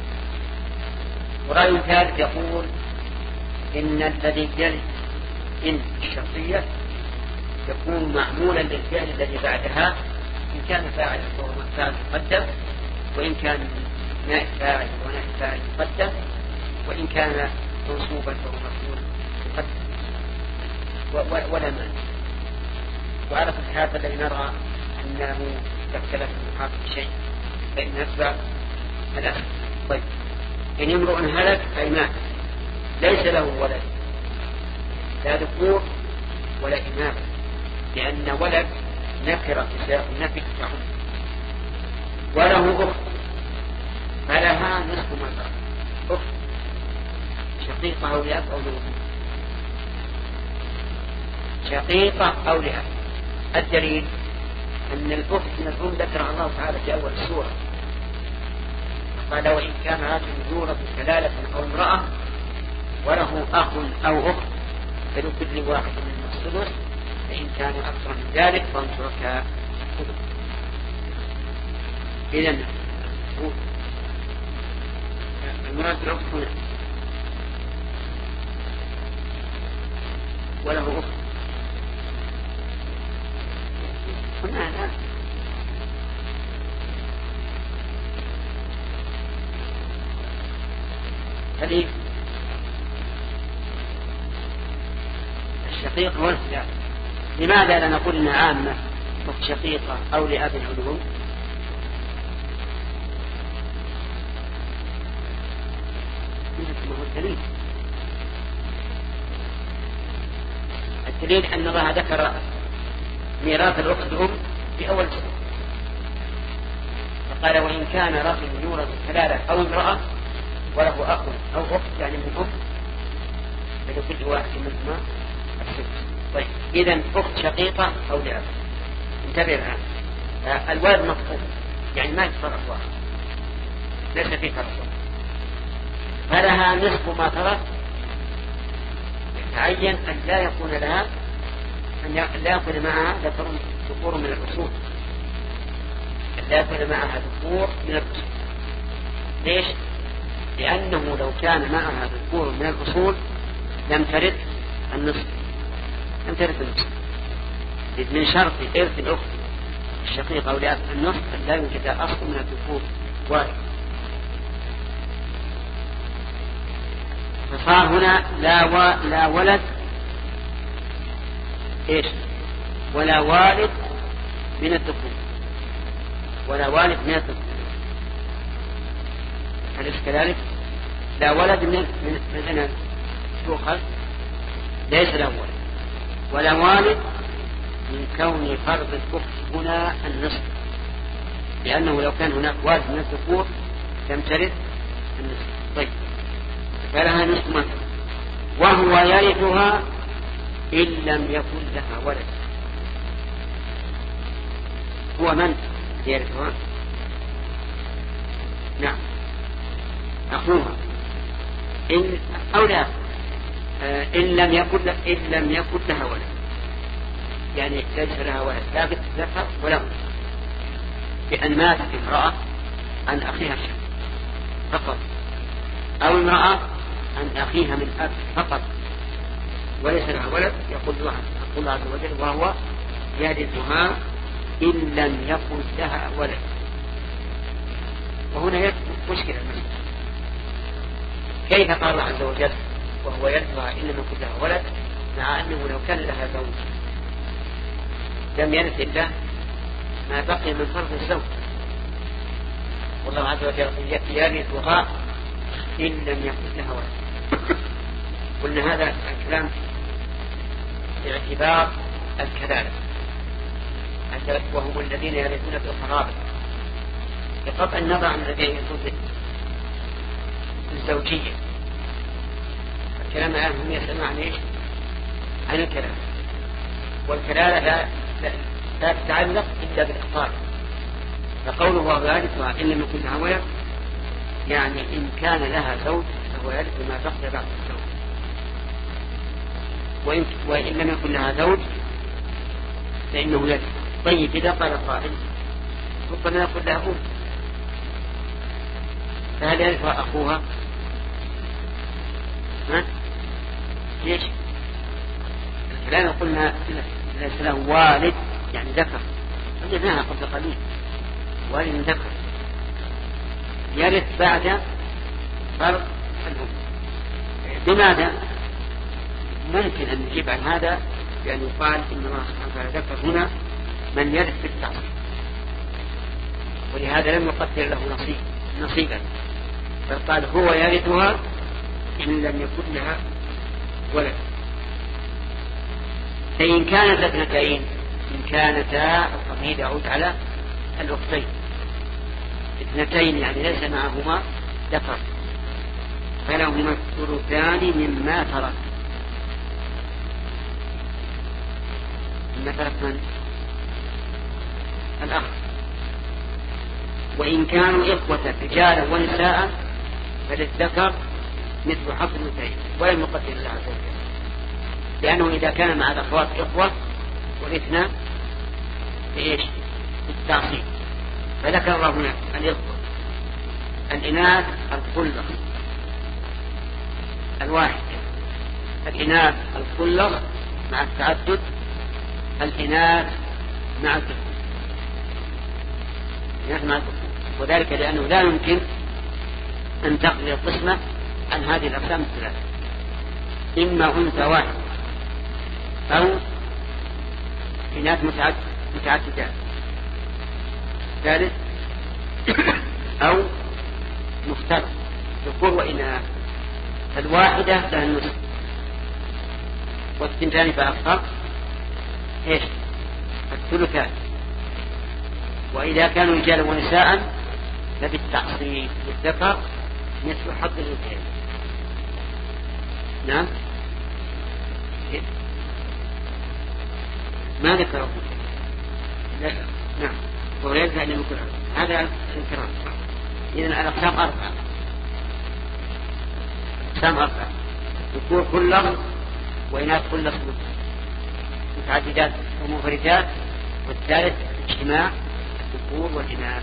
[SPEAKER 1] ورأي ثالث يقول إن الذي يلي إن الشرطية يكون معمولا للفعل الذي بعدها، إن كان فاعل فهو فاعل مقدم، وإن كان نائب فاعل فهو نائب فاعل مقدم، وإن كان منصوبا فهو مفعول مقدم، ولا مانع. وعلى كل هذا الذي نرى أنه يختلف المحاط بشيء فإن نتبع الأصل. طيب إن امرؤ هلك أي مات ليس له ولد، لا ذكور ولا إناث، لأن ولد نكرة في سياق النفي تعم. وله أخت فلها نصف ما ترك. أخت شقيقة أو لأب أو لأم، شقيقة أو لأب. الدليل أن الأخت من الأم ذكرها الله تعالى في أول السورة، قال وإن كان رجل يورث كلالة أو امرأة وله أخ أو أخت فلكل واحد منهم السدس فإن كانوا أكثر من ذلك فهم شركاء. إذن المراد الأخت هنا وله أخت هنا لا هذه الشقيق هو الخلاف. لماذا لا نقول إن عامة أخت شقيقة أو لأب العلوم؟ الدليل الدليل أن الله ذكر ميراث الأخت الأم في أول سورة، فقال وإن كان رجل يورث كلالة أو امرأة وله أخ أو أخت يعني من أم فلكل واحد منهما السدس. طيب إذن أخت شقيقة أو لأب انتبه الآن. الولد مفقود يعني ما يتصرف واحد ليس فيه تصرف، فلها نصف ما ترك. يتعين أن لا يكون لها أن لا يكون معها ذكور من الأصول، أن لا يكون معها ذكور من الأصول. ليش؟ لأنه لو كان معها ذكور من الأصول لم ترث النصف، لم ترث النصف. من شرط إرث الأخت الشقيقة أو لأب النصف أن لا يوجد أصل من الذكور واحد. فصار هنا لا, و... لا ولد إيش ولا والد من الذكور، ولا والد من الذكور. أليس كذلك؟ لا ولد من من الذكور ليس له ولد، ولا والد من كون فرض الأخت هنا النصف، لأنه لو كان هناك والد من الذكور لم ترث النصف. طيب فلها نصف ما ترث، وهو يرثها إن لم يكن لها ولد. هو من يرثها؟ نعم أخوها إن أو لا آه إن لم يكن إن لم يكن لها ولد، يعني ليس لها ولد لا ذكر ولا أنثى، بأن ماتت امرأة عن أخيها شيء فقط، أو امرأة عن أخيها من أب فقط وليس لها ولد، يقول الله يقول الله عز وجل وهو يرثها إن لم يكن لها ولد. وهنا يكون مشكلة المسألة، كيف قال الله عز وجل وهو يرثها إن لم يكن لها ولد، مع أنه لو كان لها زوج لم يرث إلا ما بقي من فرض الزوج، والله عز وجل يرثها إن لم يكن لها ولد. قلنا هذا الكلام باعتبار الكلالة وهم الذين يرثون بالقرابة، بقطع النظر عن الذين يرثون بالزوجية. الكلام الآن هم يسمع عن إيش؟ عن الكلالة، والكلالة لا, لا, لا تتعلق إلا بالأقطار. فقوله وهو يرثها إن لم يكن لها ولد يعني إن كان لها زوج فهو يرث ما بقي بعد الزوج، وإن, وإن لم يكن لها زوج فإنه يرث. طيب إذا قال قائل ربما يكون لها أم، فهل يرثها أخوها؟ ها؟ ليش؟ الكلام قلنا ليس له والد يعني ذكر، قلناها قبل قليل والد ذكر يرث بعد فرض الأم. بماذا؟ ممكن أن نجيب عن هذا بأن يقال إن الله سبحانه وتعالى ذكر هنا من يرث في التعصيب، ولهذا لم يقدر له نصيب نصيبا، بل قال هو يرثها إن لم يكن لها ولد. فإن كانت اثنتين إن كانتا الضمير يعود على الأختين، اثنتين يعني ليس معهما ذكر فلهما الثلثان مما ترك. مما ترك من
[SPEAKER 2] الأخ. وإن كانوا إخوة رجالا ونساء فللذكر مثل حظ الأنثيين، ولم يقدر الله عز وجل، لأنه إذا كان مع الأخوات إخوة والاثنان بإيش؟ بالتعصيب. فذكر الله هنا الإخوة الإناث الخلة الواحد، الإناث الخلة مع التعدد، الإناث مع الذكور، الإناث مع الذكور. وذلك لأنه لا يمكن أن تقضي القسمة عن هذه الأقسام الثلاثة، إما أنثى واحد أو إناث متعددات، ثالث أو مختلف ذكور وإناث. فالواحدة لها النصف والثنتان فأكثر إيش؟ الثلثان. وإذا كانوا رجالا ونساء فبالتعصيب للذكر مثل حظ الأنثيين. نعم ما ذكره نعم وليس أن يكون هذا الانكرام. إذن الأقسام أربعة، أقسام أربعة: ذكور كلهم وإناث كلهم متعددات ومنفردات، والثالث اجتماع الذكور والإناث.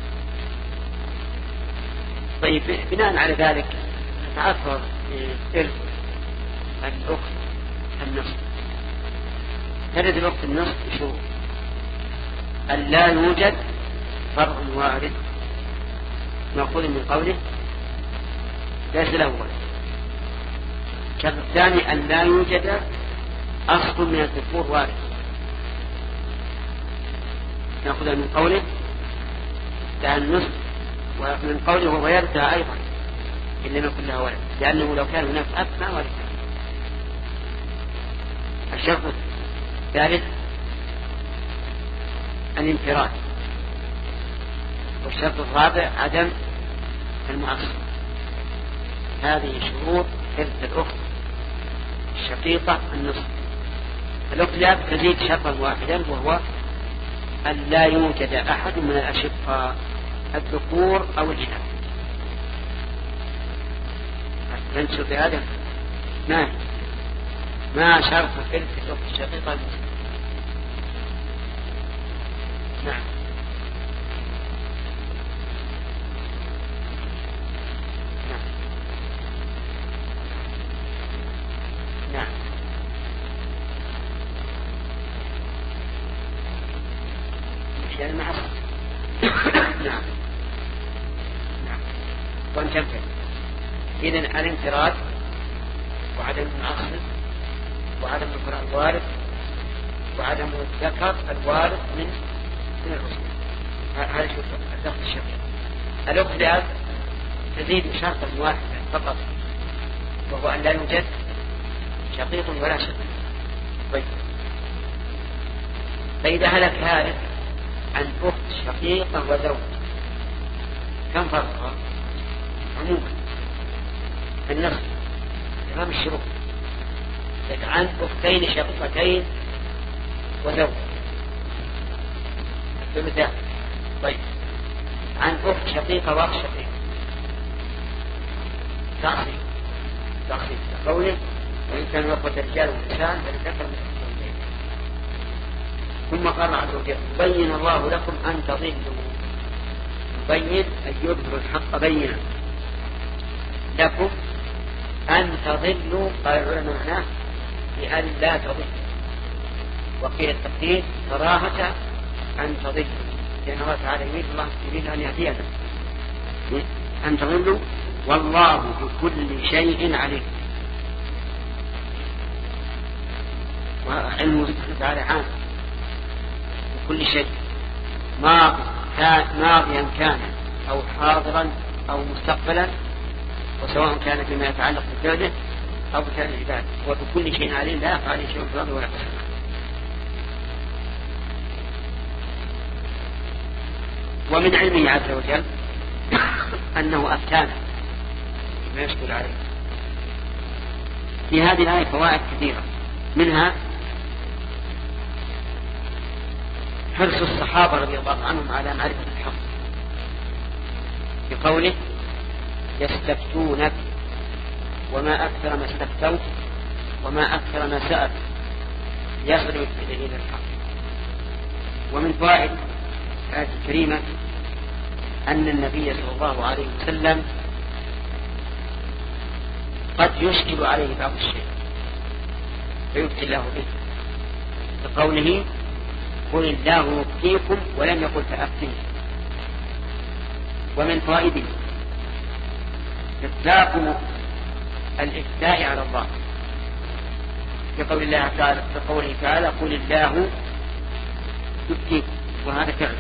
[SPEAKER 2] طيب بناء على ذلك نتعرض إرث الأخت النصف. ترد الأخت النصف بشروط: أن لا يوجد فرع وارث مأخوذ من قوله ليس الأول. الشرط الثاني أن لا يوجد أصل من الذكور وارث نأخذ من قوله لا النصف، ومن قوله ويرثها أيضا إن لم يكن لها ولد، لأنه لو كان هناك أب ما ورثها. الشرط الثالث الانفراد. والشرط الرابع عدم المعصب. هذه شروط إرث الأخت الشقيقة النصف. الأخت لا تزيد شرطا واحدا، وهو أن لا يوجد أحد من الأشقاء الذكور أو الإناث. ننشر بهذا ما ما شرط إرث الأخت الشقيقة النصف. نعم نعم نعم يعني ما حصل. نعم نعم وانتبه. إذن الانفراد وعدم المعصب وعدم الفرع الوارث وعدم الذكر الوارث من من الأصول، هذا شوف الأخت الشقيق. الأخت لأب تزيد شرطا واحدا فقط، وهو أن لا يوجد شقيق ولا شقيق. طيب فإذا هلك هارث عن أخت شقيقة وزوج كم فرقها؟ عموما النصف تمام الشروط. عن أختين شقيقتين وزوج الثلثان. طيب عن أخت شقيقة وأخت شقيقة تعصيب تعصيب قوله وإن كانوا إخوة رجال ونساء فلذكر مثل الأنثيين. ثم قال عز وجل بين الله لكم أن تضلوا. يبين أن يظهر الحق بينا لكم أن تضلوا. قال العلماء معناه بأن لا تضلوا، وقيل التقدير كراهة أن تضلوا، لأن الله تعالى يريد الله يريد أن يهدينا أن تضلوا والله بكل شيء عليم. وعلمه سبحانه وتعالى عام بكل شيء، ماضيا كان أو حاضرا أو مستقبلا، وسواء كان فيما يتعلق بفعله أو بفعل العباد. وبكل شيء عليم لا يقع عليه شيء في الأرض ولا في السماء. ومن علمه عز وجل أنه أفتانا ما يشكل عليه. في هذه الآية فوائد كثيرة، منها حرص الصحابة رضي الله عنهم على معرفة الحق بقوله يستفتونك وما أكثر ما استفتوت وما أكثر ما سألت يصل إلى الحق. ومن فوائد الآية الكريمة أن النبي صلى الله عليه وسلم قد يشكل عليه بعض الشيء فيبتلي الله به بقوله قل الله يفتيكم ولم يقل فأفتني. ومن فوائده إطلاق الإفتاء على الله بقول الله تعالى بقوله تعالى قل الله يفتيكم، وهذا فعل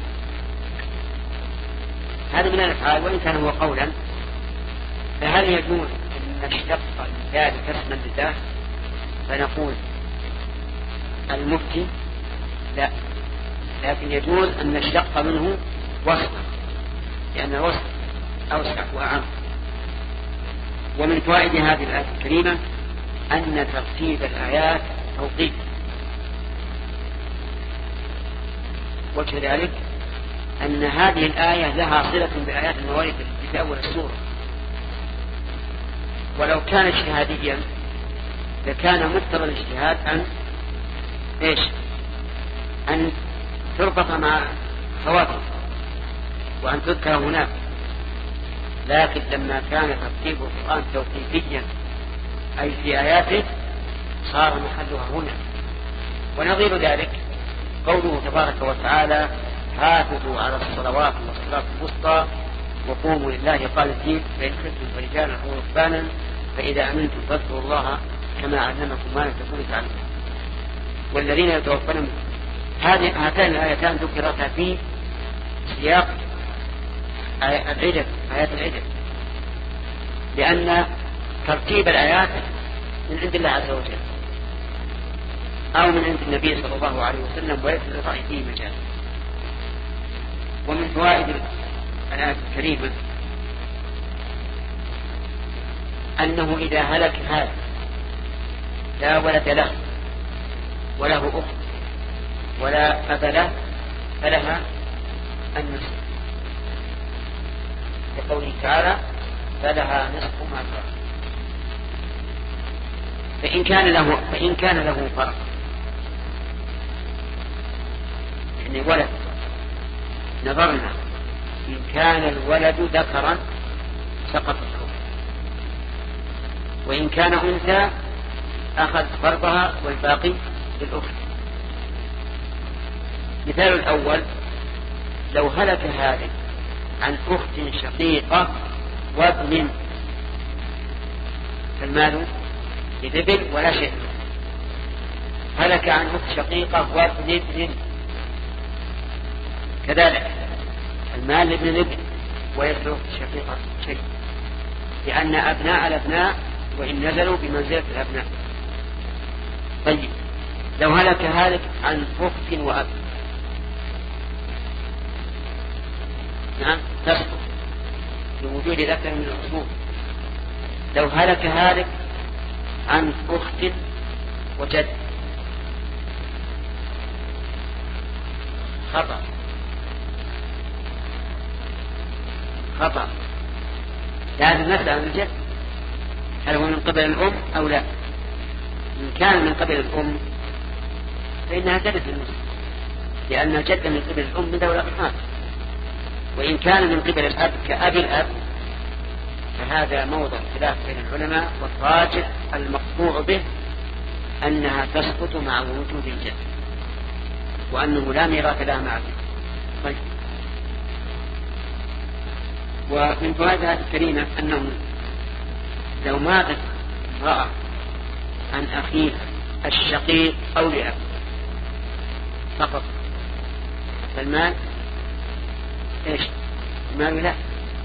[SPEAKER 2] هذا من الأفعال وإن كان هو قولا. فهل يجوز أن نشتق ذلك اسما لله فنقول المفتي؟ لا، لكن يجوز أن نشتق منه وصفا لأن الوصف أوسع وأعم. ومن فوائد هذه الآية الكريمة أن ترتيب الآيات توقيت، وكذلك أن هذه الآية لها صلة بآيات الموارد في أول السورة، ولو كان اجتهاديا لكان مقتضى الاجتهاد أن إيش؟ أن تربط مع خواطر وأن تذكر هناك، لكن لما كان ترتيب القرآن توقيفيا أي في آياته صار محلها هنا. ونظير ذلك قوله تبارك وتعالى حافظوا على الصلوات والصلاة الوسطى وقوموا لله قانتين فإن خفتم فرجالا أو ركبانا فإذا أمنتم فاذكروا الله كما علمكم ما لم تكونوا تعلمون. والذين يتوفون هذه هاتان الآيتان ذكرتا في سياق العدد آيات العدد، لأن ترتيب الآيات من عند الله عز وجل أو من عند النبي صلى الله عليه وسلم وليس للرأي فيه مجال. ومن فوائد الآية الكريمة أنه إذا هلك هذا لا ولد له وله أخت ولا أب له فلها النصف، كقوله تعالى فلها نصف ما ترك. فإن كان له فإن كان له فرق يعني ولد نظرنا إن كان الولد ذكرا سقط الحكم، وإن كان أنثى أخذ فرضها والباقي للأخت. مثال الأول لو هلك هالك عن أخت شقيقة وابن فالمال لابن ولا شيء. هلك عن أخت شقيقة وابن ابن كذلك المال لابن الابن ويصل شقيقة شيء، لأن أبناء الأبناء وإن نزلوا بمنزلة الأبناء. طيب لو هلك هالك عن أخت وأب نعم تسقط لوجود ذكر من الأصول. لو هلك هالك عن أخت وجد خطأ خطأ لازم نسأل عن الجد هل هو من قبل الأم أو لا. إن كان من قبل الأم فإنها جدت النصف لأن الجد من قبل الأم من ذوي الأرحام، وإن كان من قبل الأب كأبي الأب فهذا موضع خلاف بين العلماء، والراجح المقطوع به أنها تسقط مع وجود الجد وأنه لا ميراث لها مع الجد. طيب ومن فوائد هذه الكريمة أنه لو ماتت امرأة عن أخيه الشقيق أو لأب فقط فالمال إيش؟ المال لا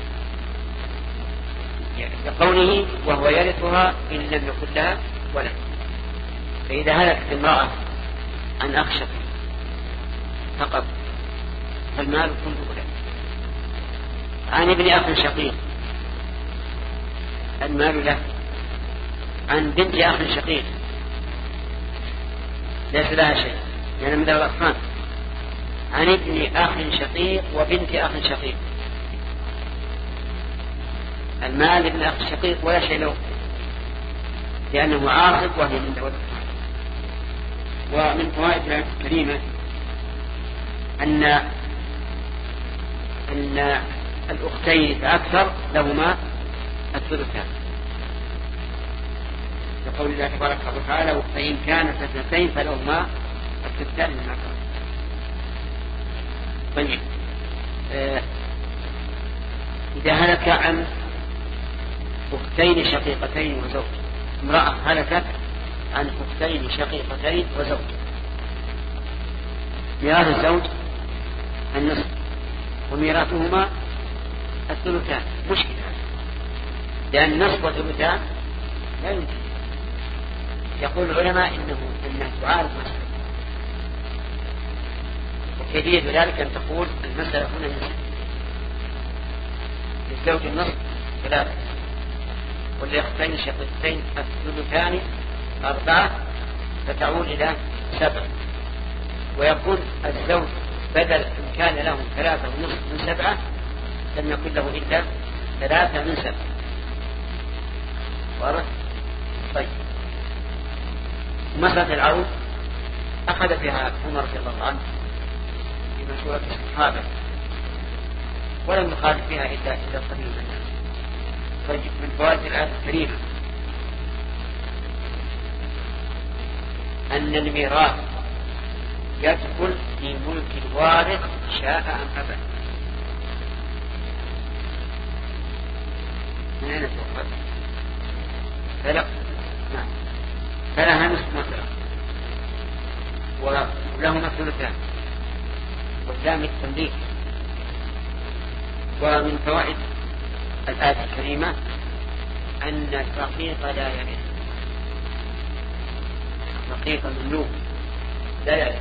[SPEAKER 2] لقوله وهو يرثها إن لم يكن لها ولد. فإذا هلكت امرأة عن أخ شقيق فقط فالمال كله له. عن ابن أخ شقيق المال له. عن بنت أخ شقيق ليس لها شيء يعني من ذوي الأرحام. عن ابن أخ شقيق وبنت أخ شقيق. المال لابن أخ شقيق ولا شيء له لأنه عاصب وهي من ولد. ومن فوائد الكريمة أن أن الأختين فأكثر لهما الثلثان، يقول الله تبارك وتعالى فإن كانت اثنتين فلهما الثلثان مما كان. طيب آه إذا هلك عن أختين شقيقتين وزوج، امرأة هلكت عن أختين شقيقتين وزوج، ميراث الزوج النصف وميراثهما الثلثان. مشكلة لأن النصف والثلثان لا يمكن. يقول العلماء إنه إنه تعارض مسألة، وكيفية ذلك أن تقول المسألة هنا نصف، للزوج النصف ثلاثة، والأختين شقيقتين الثلثان أربعة، فتعود إلى سبع، ويكون الزوج بدل إن كان له ثلاثة ونصف من سبعة لم يكن له إلا ثلاثة من سبعة. واضح؟ طيب مسألة العروض أخذ فيها عمر رضي الله عنه في مشورة الصحابة ولم يخالف فيها إلا إلا قليل من الناس. طيب من فوائد الآية الكريمة أن الميراث يدخل في ملك الوارث شاء أم أبى. من أين تؤخذ؟ فلا نعم فلها نصف مثلا ولهما الثلثان والثاني التمليك. ومن فوائد الآية الكريمة أن الرقيق لا يرث، رقيق المملوك لا يرث.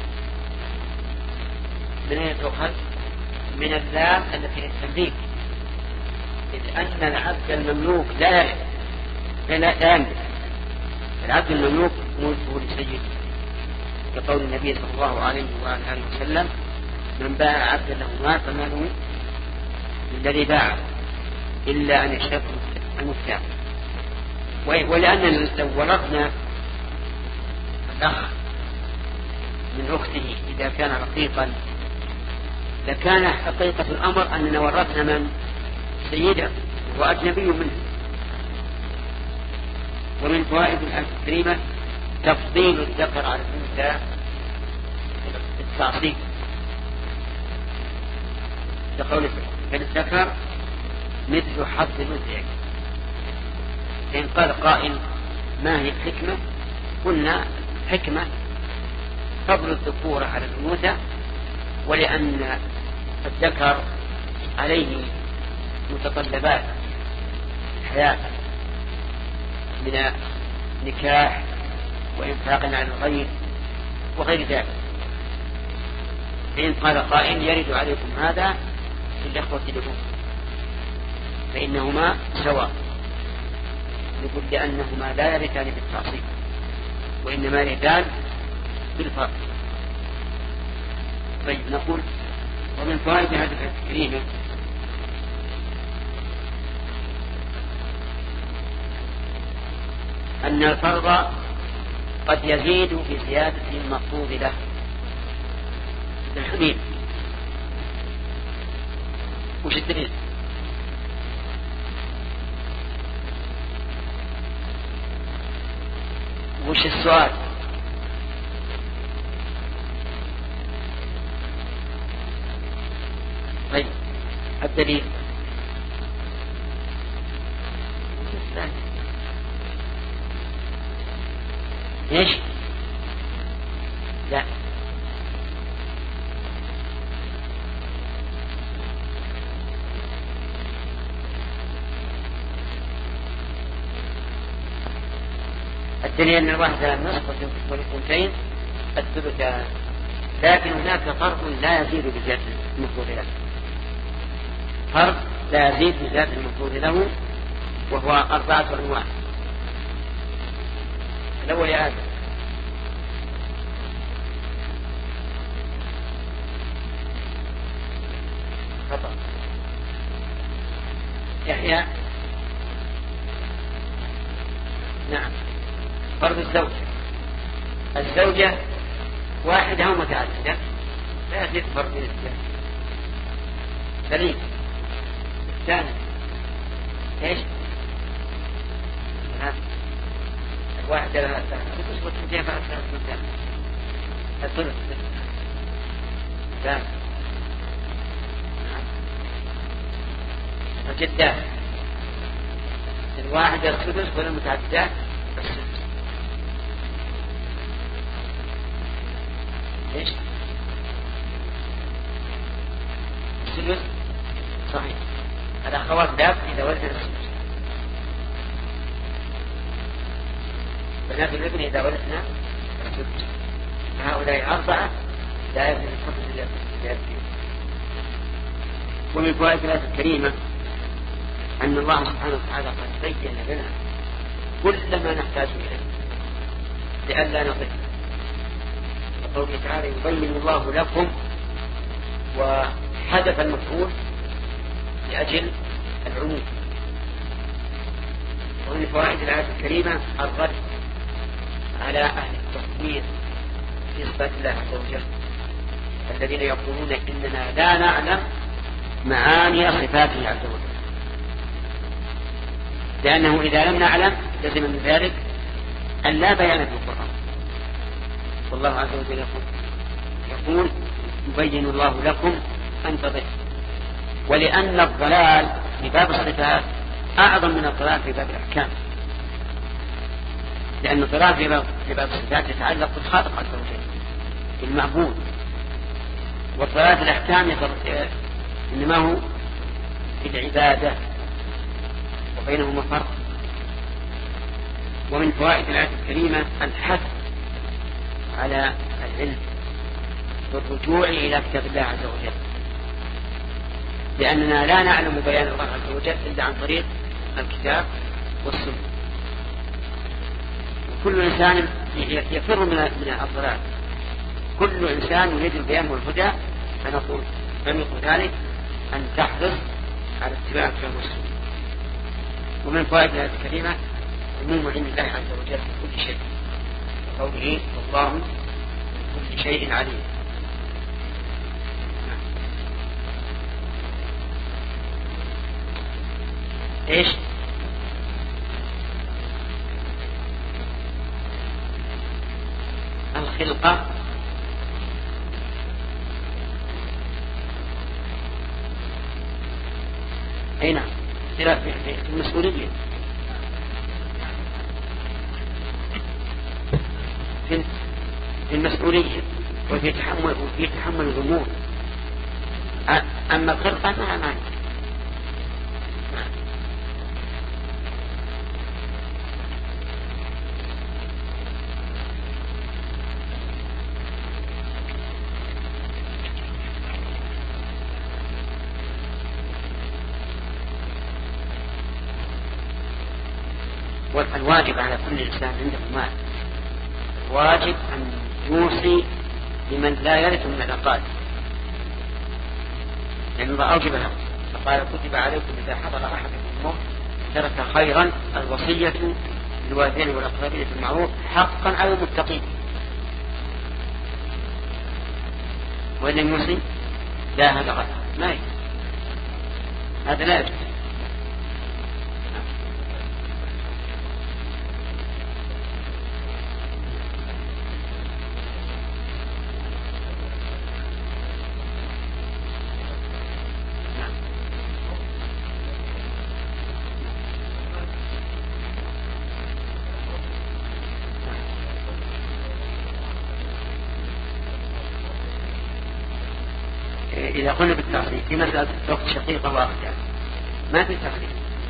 [SPEAKER 2] من أين تؤخذ؟ من اللام التي للتمليك، إذ أن العبد المملوك لا يرث لا يملك. العبد المملوك ملكه لسيده، كقول النبي صلى الله عليه وآله وسلم من باع عبدا له مال فماله الذي باعه إلا أن يشترط المفتاح. ولأن لو ورثنا الأخ من أخته إذا كان رقيقا لكان حقيقة الأمر أننا ورثنا من سيده وأجنبي منه. ومن فوائد الآية الكريمة تفضيل الذكر على الأنثى بالتعصيب، كقول الذكر مثل حظ الأنثيين. إن قال قائل ما هي الحكمة؟ قلنا حكمة فضل الذكور على الأنثى، ولأن الذكر عليه متطلبات الحياة من نكاح وإنفاق على الغير وغير ذلك. فإن قال قائل يرد عليكم هذا في الإخوة لكم فإنهما سواء، نقول لأنهما لا يرثان بالتعصيب وإنما يرثان بالفرق. طيب نقول ومن فوائد هذه الآية الكريمة أن الفرض قد يزيد بزيادة المفروض له الحديث. وش الدليل؟ وش السؤال؟ طيب الدليل ايش؟ لا الدليل أن الواحدة النصف والثلثين الثلثان، لكن هناك فرق لا يزيد بزيادة المفروض له، فرق لا يزيد بزيادة المفروض له وهو أربعة أنواع. الأول يا آدم خطأ. يحيى. نعم. فرض الزوجة. الزوجة واحدة أو متعددة لا يزيد فرض الزوجة. سليم. الثاني ايش؟ الواحدة لها الثالث والثنتين فعلا الثالث الثلث الثاني الجدات الواحدة السدس والمتعددات السدس. ايش؟ السدس صحيح. الأخوات داب إذا ولدنا السدس. بنات الابن إذا ولدنا السدس. هؤلاء أربعة لا يبني الحكم إلا. ومن فوائد الآية الكريمة أن الله سبحانه وتعالى قد بين لنا كل ما نحتاج إليه لئلا نضل. وقوله تعالى يبين الله لكم وحذف المفعول لأجل العموم. ومن فوائد الآية الكريمة الرد على أهل التطوير في صفات الله عز وجل الذين يقولون إننا لا نعلم معاني صفاته عز وجل، لأنه إذا لم نعلم لازم من ذلك أن لا بيان في القرآن. والله عز وجل يقول, يقول يبين الله لكم أن تضلوا. ولأن الضلال في باب الصفات أعظم من الضلال في باب الأحكام، لأن الضلال في باب, في باب الصفات يتعلق بالخالق عز وجل بالمعبود، والضلال في الأحكام إنما هو في العبادة وبينهما فرق. ومن فوائد الآية الكريمة الحث على العلم والرجوع إلى كتاب الله عز وجل، لأننا لا نعلم بيان الله عز وجل إلا عن طريق الكتاب والسنة. وكل إنسان يفر من الضلال، كل إنسان يريد البيان والهدى، فنقول فمن ذلك أن تحرص على اتباع الكتاب والسنة. ومن فوائد الآية الكريمة عموم علم الله عز وجل في كل شيء، قوله الله بكل شيء عليم. ايش؟ الخلقة اي نعم في المسؤولية في المسؤولية وفي تحمل وفي تحمل الأمور. أما الخلقة ما معنى. والواجب على كل إنسان عنده مال واجب أن يوصي لمن لا يرث من الأقارب، لأن الله أوجب له فقال كتب عليكم إذا حضر أحدكم الموت ترك خيرا الوصية للوالدين والأقربين بالمعروف حقا على المتقين. وإن لم يوصي لا هذا غير ما يجوز، هذا لا يجوز. إذا قلنا بالتعريف في مسألة أخت شقيقة وأختها ما في تعريف،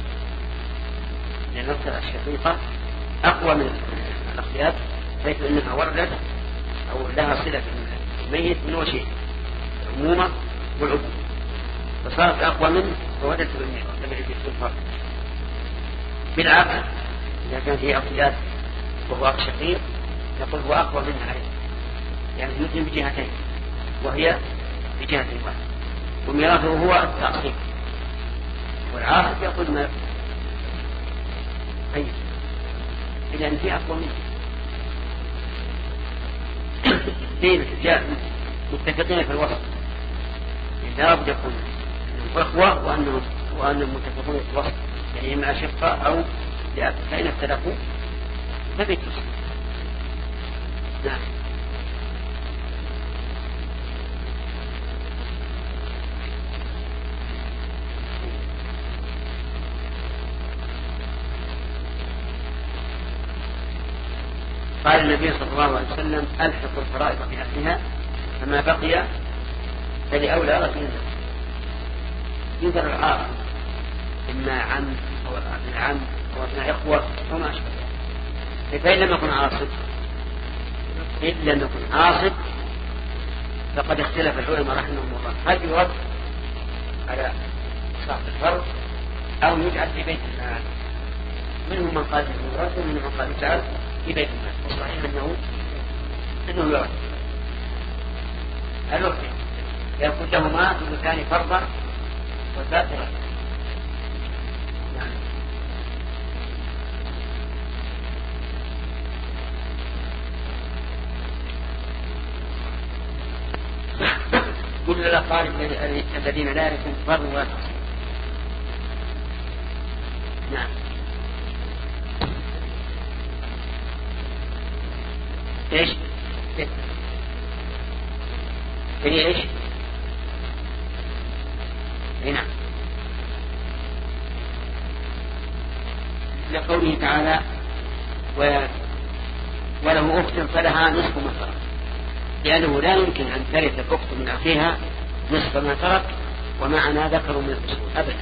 [SPEAKER 2] لأن الأخت الشقيقة أقوى من الأخيات حيث أنها وردت أو لها صلة الميت من وجهين الأمومة والعبوة، فصارت أقوى منه وولدت بالميت لم يجد الفرق. بالعكس إذا كانت هي أخيات وهو أخ شقيق نقول هو أقوى منها عليه، يعني يمكن بجهتين وهي بجهة واحدة. وميراثه هو التعصيب، والعاصب يقول ما أي إذا أن في أقوى منه اثنين متفقين في الوسط، لا بد يكون إخوة وأنهم وأنهم متفقون في الوسط، يعني إما أشقاء أو لأب، فإن اختلفوا فبيت الوسط. نعم. قال النبي صلى الله عليه وسلم ألحق الفرائض بأهلها فما بقي فلأولى رجل ينذر العاصب إما عم أو ابن عم أو ابن إخوة وما أشبه. فإن لم يكن عاصب إن لم يكن عاصب فقد اختلف العلماء رحمهم الله هل يرد على صاحب الفرض أو يجعل في بيت المال. منهم من قال انه يرد ومنهم من قال يجعل في بيت المال. والصحيح انه انه يرد. الوقت يكون لهما في المكان فرضا والباقي رد. نعم. كل الأقارب الذين لا يكون فرض ولا تصير. نعم. ايش؟ هي ايش؟ هنا لقوله تعالى و... وله أخت فلها نصف ما ترك، لأنه لا يمكن أن ترث الأخت من أخيها نصف ما ترك ومعنا ذكر من الأصول أبدا.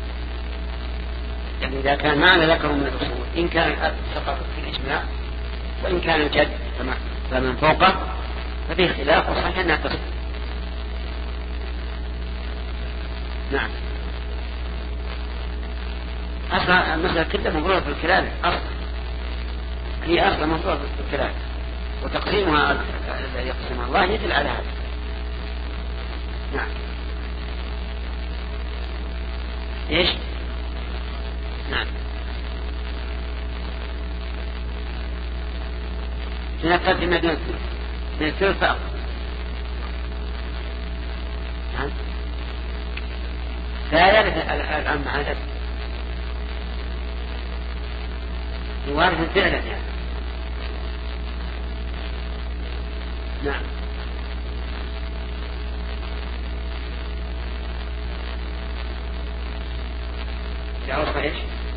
[SPEAKER 2] يعني إذا كان معنا ذكر من الأصول إن كان الأب سقط في الإجماع وإن كان الجد فمن فوقه ففيه خلاف وصحيح أنها تصل. نعم. أصلا المسألة كلها مفروضة في الكلام أصلا هي أصلا مفروضة في الكلام وتقسيمها الذي يقسمها الله يدل على هذا. نعم. إيش؟ نعم. سنقدم من الثلث فأقل. نعم. لا يرث الآن مع الأب يوارث فعلا يعني. نعم. يعرف ايش؟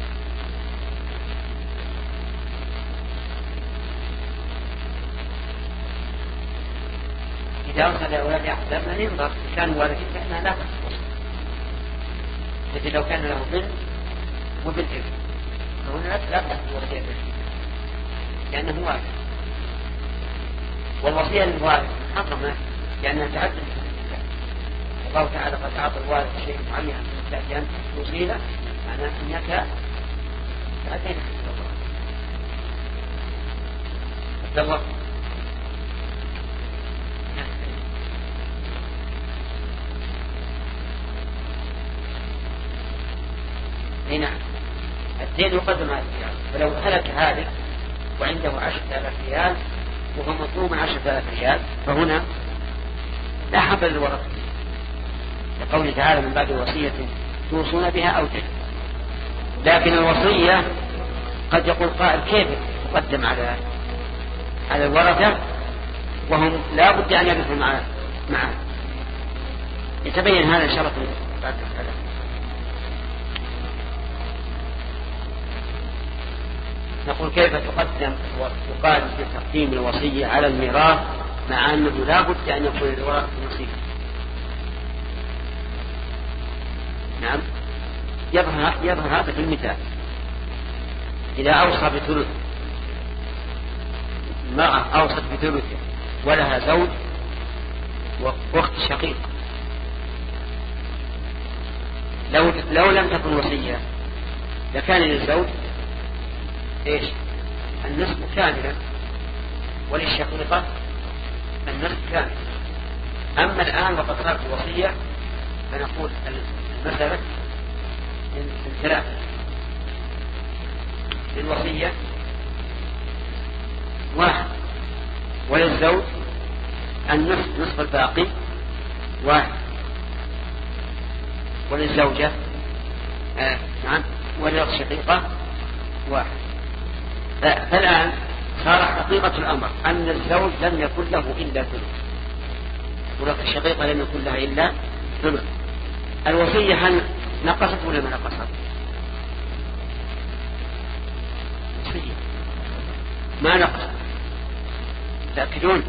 [SPEAKER 2] إذا وصل أولاد يحسب من ينظر كان وارثين فإنها لا تخصص. لكن لو كان له بنت وبنت فهنا لا تخصص وصية لأنه وارث، والوصية للوارث محرمة لأنها تعدد. الله تعالى قد أعطى الوارث شيء معين من تأتي أن توصي له معناه أنك تأتيك عبد الله. نعم. الدين يقدم على الريال، فلو هلك هالك وعنده عشرة آلاف ريال وهو مطلوب من عشرة آلاف ريال فهنا لا حظ للورثة، لقوله تعالى من بعد وصية توصون بها أو تدين. لكن الوصية قد يقول قائل كيف تقدم على على الورثة وهم لا بد أن يدخلوا معه معه يتبين هذا إن شاء الله بعد الكلام. نقول كيف تقدم وتقال في تقديم الوصية على الميراث مع أنه لا بد أن يكون الورثة نصيب. نعم. يظهر يظهر هذا في المثال إذا أوصى بثلث امرأة أوصت بثلث ولها زوج وأخت شقيق، لو لو لم تكن وصية لكان للزوج ايش؟ النصف كاملا وللشقيقة النصف كامل. أما الآن وقد صارت الوصية فنقول المسألة من ثلاثة: للوصية واحد، وللزوج النصف نصف الباقي واحد، وللزوجة آه نعم وللشقيقة واحد. فالآن صار حقيقة الأمر أن الزوج لم يكن له إلا ثلث، والشقيقة لم يكن لها إلا ثلث. الوصية هل نقصت ولا ما نقصت؟ ما نقصت. تأكدون؟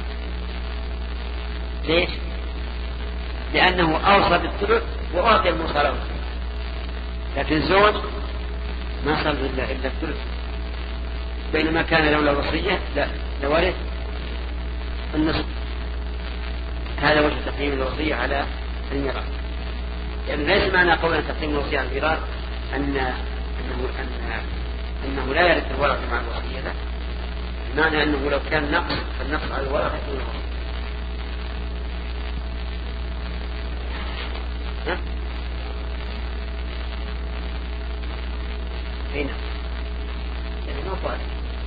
[SPEAKER 2] ليش؟ لأنه أوصى بالثلث وأعطي المصارى، لكن الزوج ما صار إلا إلا الثلث، بينما كان لولا الوصية لا لورث النصف. هذا وجه تقديم الوصية على الميراث، لأن يعني ليس معنى قولنا تقديم الوصية على الميراث أن أنه أن أنه لا يرث الورثة مع الوصية، لا، بمعنى أنه لو كان نقص فالنقص على الورثة يكون الوصية. ها؟ هنا يعني ما طالب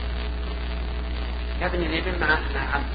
[SPEAKER 2] يا ابن الابن مع مع عم.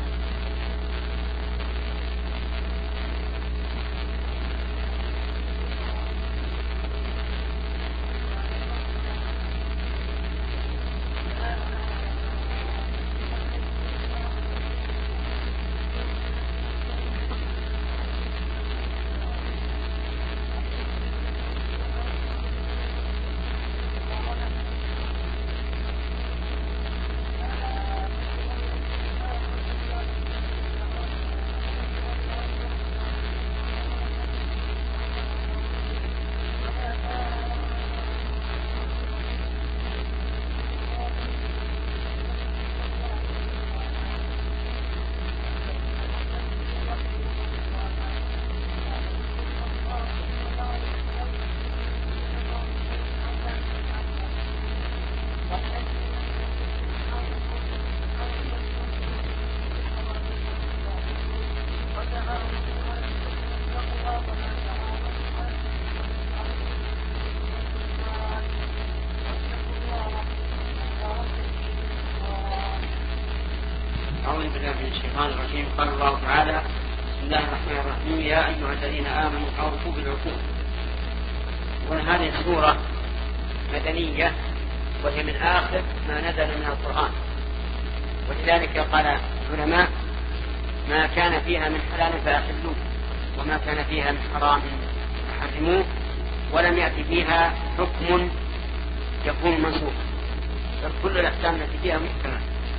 [SPEAKER 2] قال الله تعالى: بسم الله الرحمن الرحيم، يا أيها الذين آمنوا أوفوا بالعقود. وهذه السورة مدنية وهي من آخر ما نزل من القرآن، ولذلك قال العلماء: ما كان فيها من حلال فأحلوه، وما كان فيها من حرام فحرموه، ولم يأتي فيها حكم يكون منسوخا، بل كل الأحكام التي فيها محكمة.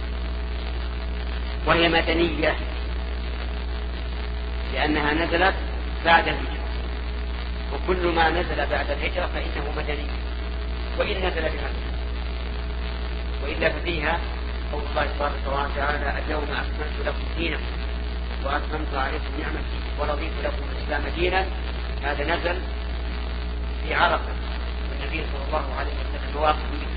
[SPEAKER 2] وهي مدنية لأنها نزلت بعد الهجرة، وكل ما نزل بعد الهجرة فإنه مدني وإن نزل بمكة، وإلا ففيها قول الله تبارك وتعالى: اليوم أكملت لكم دينكم وأتممت عليكم نعمتي ورضيت لكم الإسلام دينا. هذا نزل في عرفة والنبي صلى الله عليه وسلم واقف به.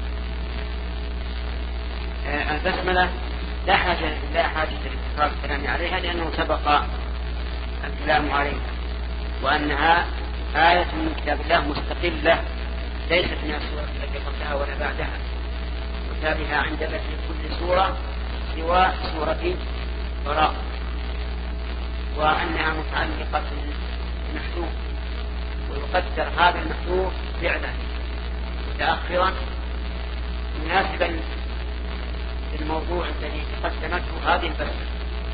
[SPEAKER 2] آه البسملة لا حاجة لا حاجة لإستقرار الكلام عليها، لأنه سبق الكلام عليها، وأنها آية من كتاب الله مستقلة ليست من السورة التي قبلها ولا بعدها، وتابها عند بدء كل سورة سوى سورة براءة، وأنها متعلقة بالمحذوف، ويقدر هذا المحذوف فعلا متأخرا مناسبا للموضوع الذي قدمته هذه البسمة.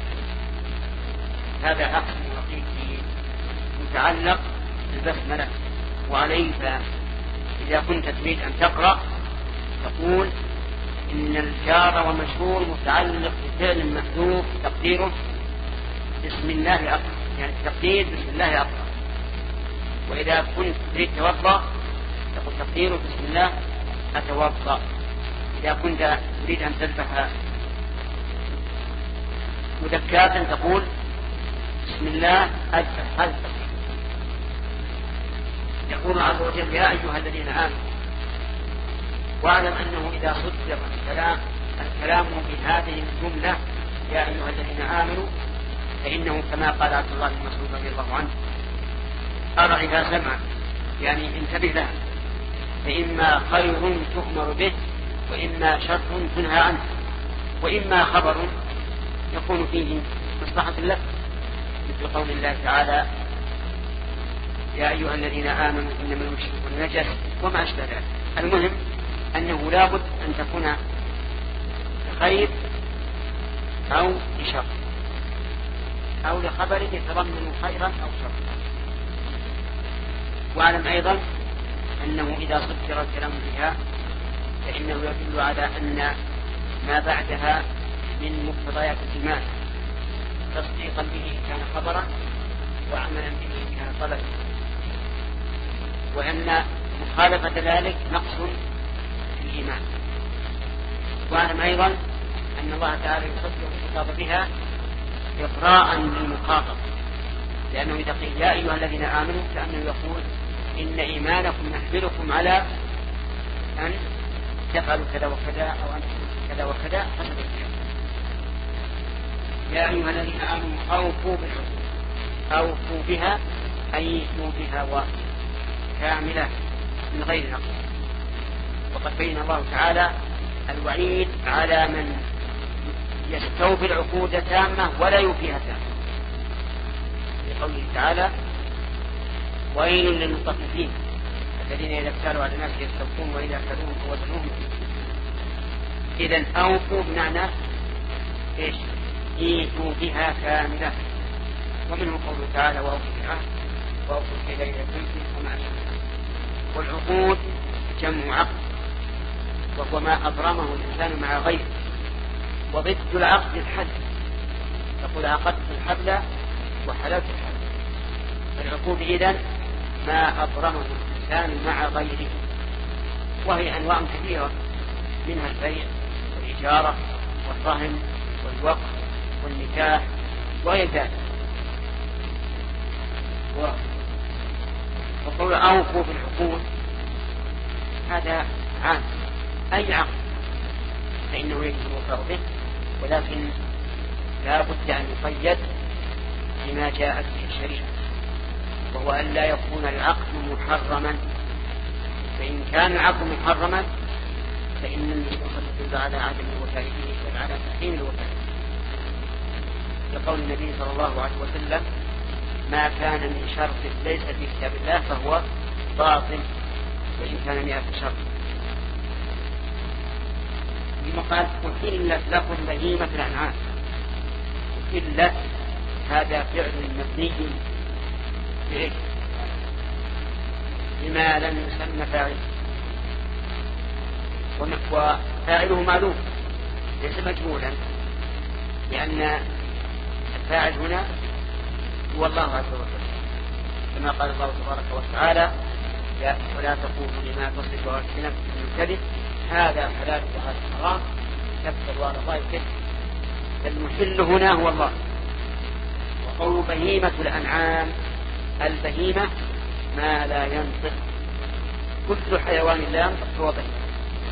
[SPEAKER 2] هذا عقد وقيت متعلق بالبسملة. وعليك إذا كنت تريد أن تقرأ تقول: إن الجار ومجرور متعلق بفعل محذوف تقديره بسم الله أقرأ، يعني تقدير بسم الله أقرأ. وإذا كنت تريد توضأ تقول تقديره بسم الله أتوضأ. إذا كنت تريد أن تذبح مدكاتا تقول بسم الله أذبح. هذا يقول عز وجل: يا أيها الذين آمنوا. واعلم أنه إذا صدق الكلام الكلام بهذه الجملة يا أيها الذين آمنوا، فإنه كما قال عبد الله بن مسعود رضي الله عنه:
[SPEAKER 1] أرعها سمعا، يعني انتبه لها، فإما خير تؤمر به وإما شر تنهى عنه، وإما خبر يكون فيه مصلحة لك، مثل قول الله تعالى يا أيها الذين آمنوا إنما المشركون نجس وما أشبه ذلك. المهم أنه لابد أن تكون خير أو لشر أو لخبر يتضمن خيرا أو شرا. واعلم أيضا أنه إذا صدر الكلام فيها فإنه يدل على أن ما بعدها من مقتضيات الإيمان، تصديقا به كان خبرا وعملا به كان طلبا، وأن مخالفة ذلك نقص في الإيمان. واعلم أيضا أن الله تعالى يصدر الخطاب بها إقراء للمخاطب، لأنه إذا قيل يا أيها الذين آمنوا كأنه يقول إن إيمانكم يحملكم على أن تفعلوا كذا وكذا أو أن تفعلوا كذا وكذا حسب الكلام. يا أيها الذين آمنوا أوفوا بالعقود، أوفوا بها أي يوفوا بها وافية كاملة من غير نقص. وقد بين الله تعالى الوعيد على من يستوفي العقود تامة ولا يوفيها تامة، لقوله تعالى ويل للمطففين الذين إذا اكتالوا على الناس يستوفون وإذا كلوهم أو وزنوهم. إذن أوفوا بمعنى إيش؟ إيتوا بها كاملة. ومنه قوله تعالى وأوفوا بالعهد وأوفوا الكيل إذا كلتم وما أشبه. والعقود جمع عقد، وهو ما أبرمه الإنسان مع غيره، وضد العقد الحد، تقول عقدت الحبل وحللت الحبل. فالعقود إذن ما أبرمه الإنسان مع غيره، وهي أنواع كثيرة، منها البيع والإجارة والرهن والوقف والنكاح وغير ذلك. وقول أوفوا بالعقود هذا عام، أي عقد فإنه يجب الوفاء به، ولكن لا بد أن يقيد بما جاءت به الشريعة، وهو أن لا يكون العقد محرما. فإن كان العقد محرما فإن النصوص تدل على عدم الوفاء به بل على تحريم الوفاء، لقول النبي صلى الله عليه وسلم ما كان من شرط ليس في كتاب الله فهو باطل وإن كان مئة شرط. لما قال أحلت لكم بهيمة الأنعام، أحلت هذا فعل مبني بإيه؟ بما لم يسمى فاعل، وفاعله معلوم ليس مجهولا، لأن الفاعل هنا هو الله عز وجل، كما قال الله تبارك وتعالى ولا تقولوا لما تصف ألسنتكم من الكذب هذا حلال وهذا حرام تفتروا على الله الكذب، فالمحل هنا هو الله. وقول بهيمة الأنعام، البهيمة ما لا ينطق، كل حيوان لا ينطق هو بهيمة،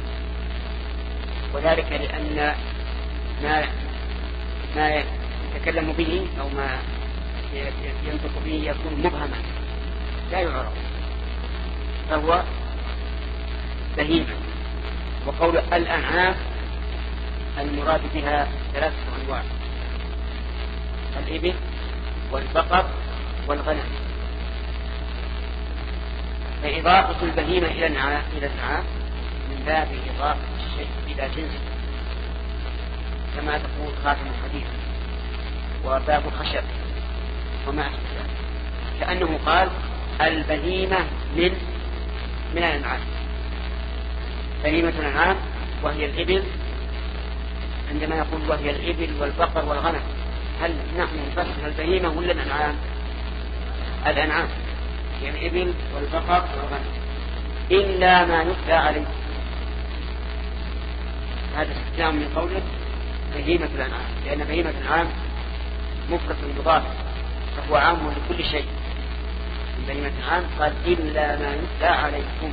[SPEAKER 1] وذلك لأن ما ما يتكلم به أو ما ينطق به يكون مبهما لا يعرف، فهو بهيمة. وقول الأنعام المراد بها ثلاثة أنواع: الإبل والبقر والغنم. فإضافة البهيمة إلى الأنعام من باب إضافة الشيء إلى جنسه، كما تقول خاتم الحديد وباب الخشب وما أشبه ذلك، كأنه قال البهيمة من من الأنعام. بهيمة الأنعام وهي الإبل، عندما يقول وهي الإبل والبقر والغنم، هل نحن نفسر البهيمة ولا الأنعام؟ الأنعام يعني الإبل والبقر والغنم، إلا ما يتلى عليه. هذا استثناء من قوله بهيمة الأنعام، لأن بهيمة الأنعام مفرد مضاف فهو عام لكل شيء. من بهيمة الأنعام قال إلا ما يتلى عليكم،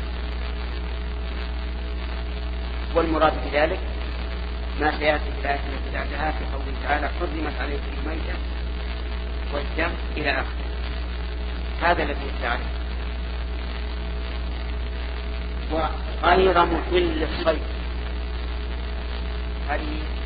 [SPEAKER 1] والمراد بذلك ما سيأتي في الآية التي بعدها في قوله تعالى حرمت عليكم الميتة والدم إلى آخره.
[SPEAKER 2] هذا الذي يستعرف. وغير مخل الصيد، هذه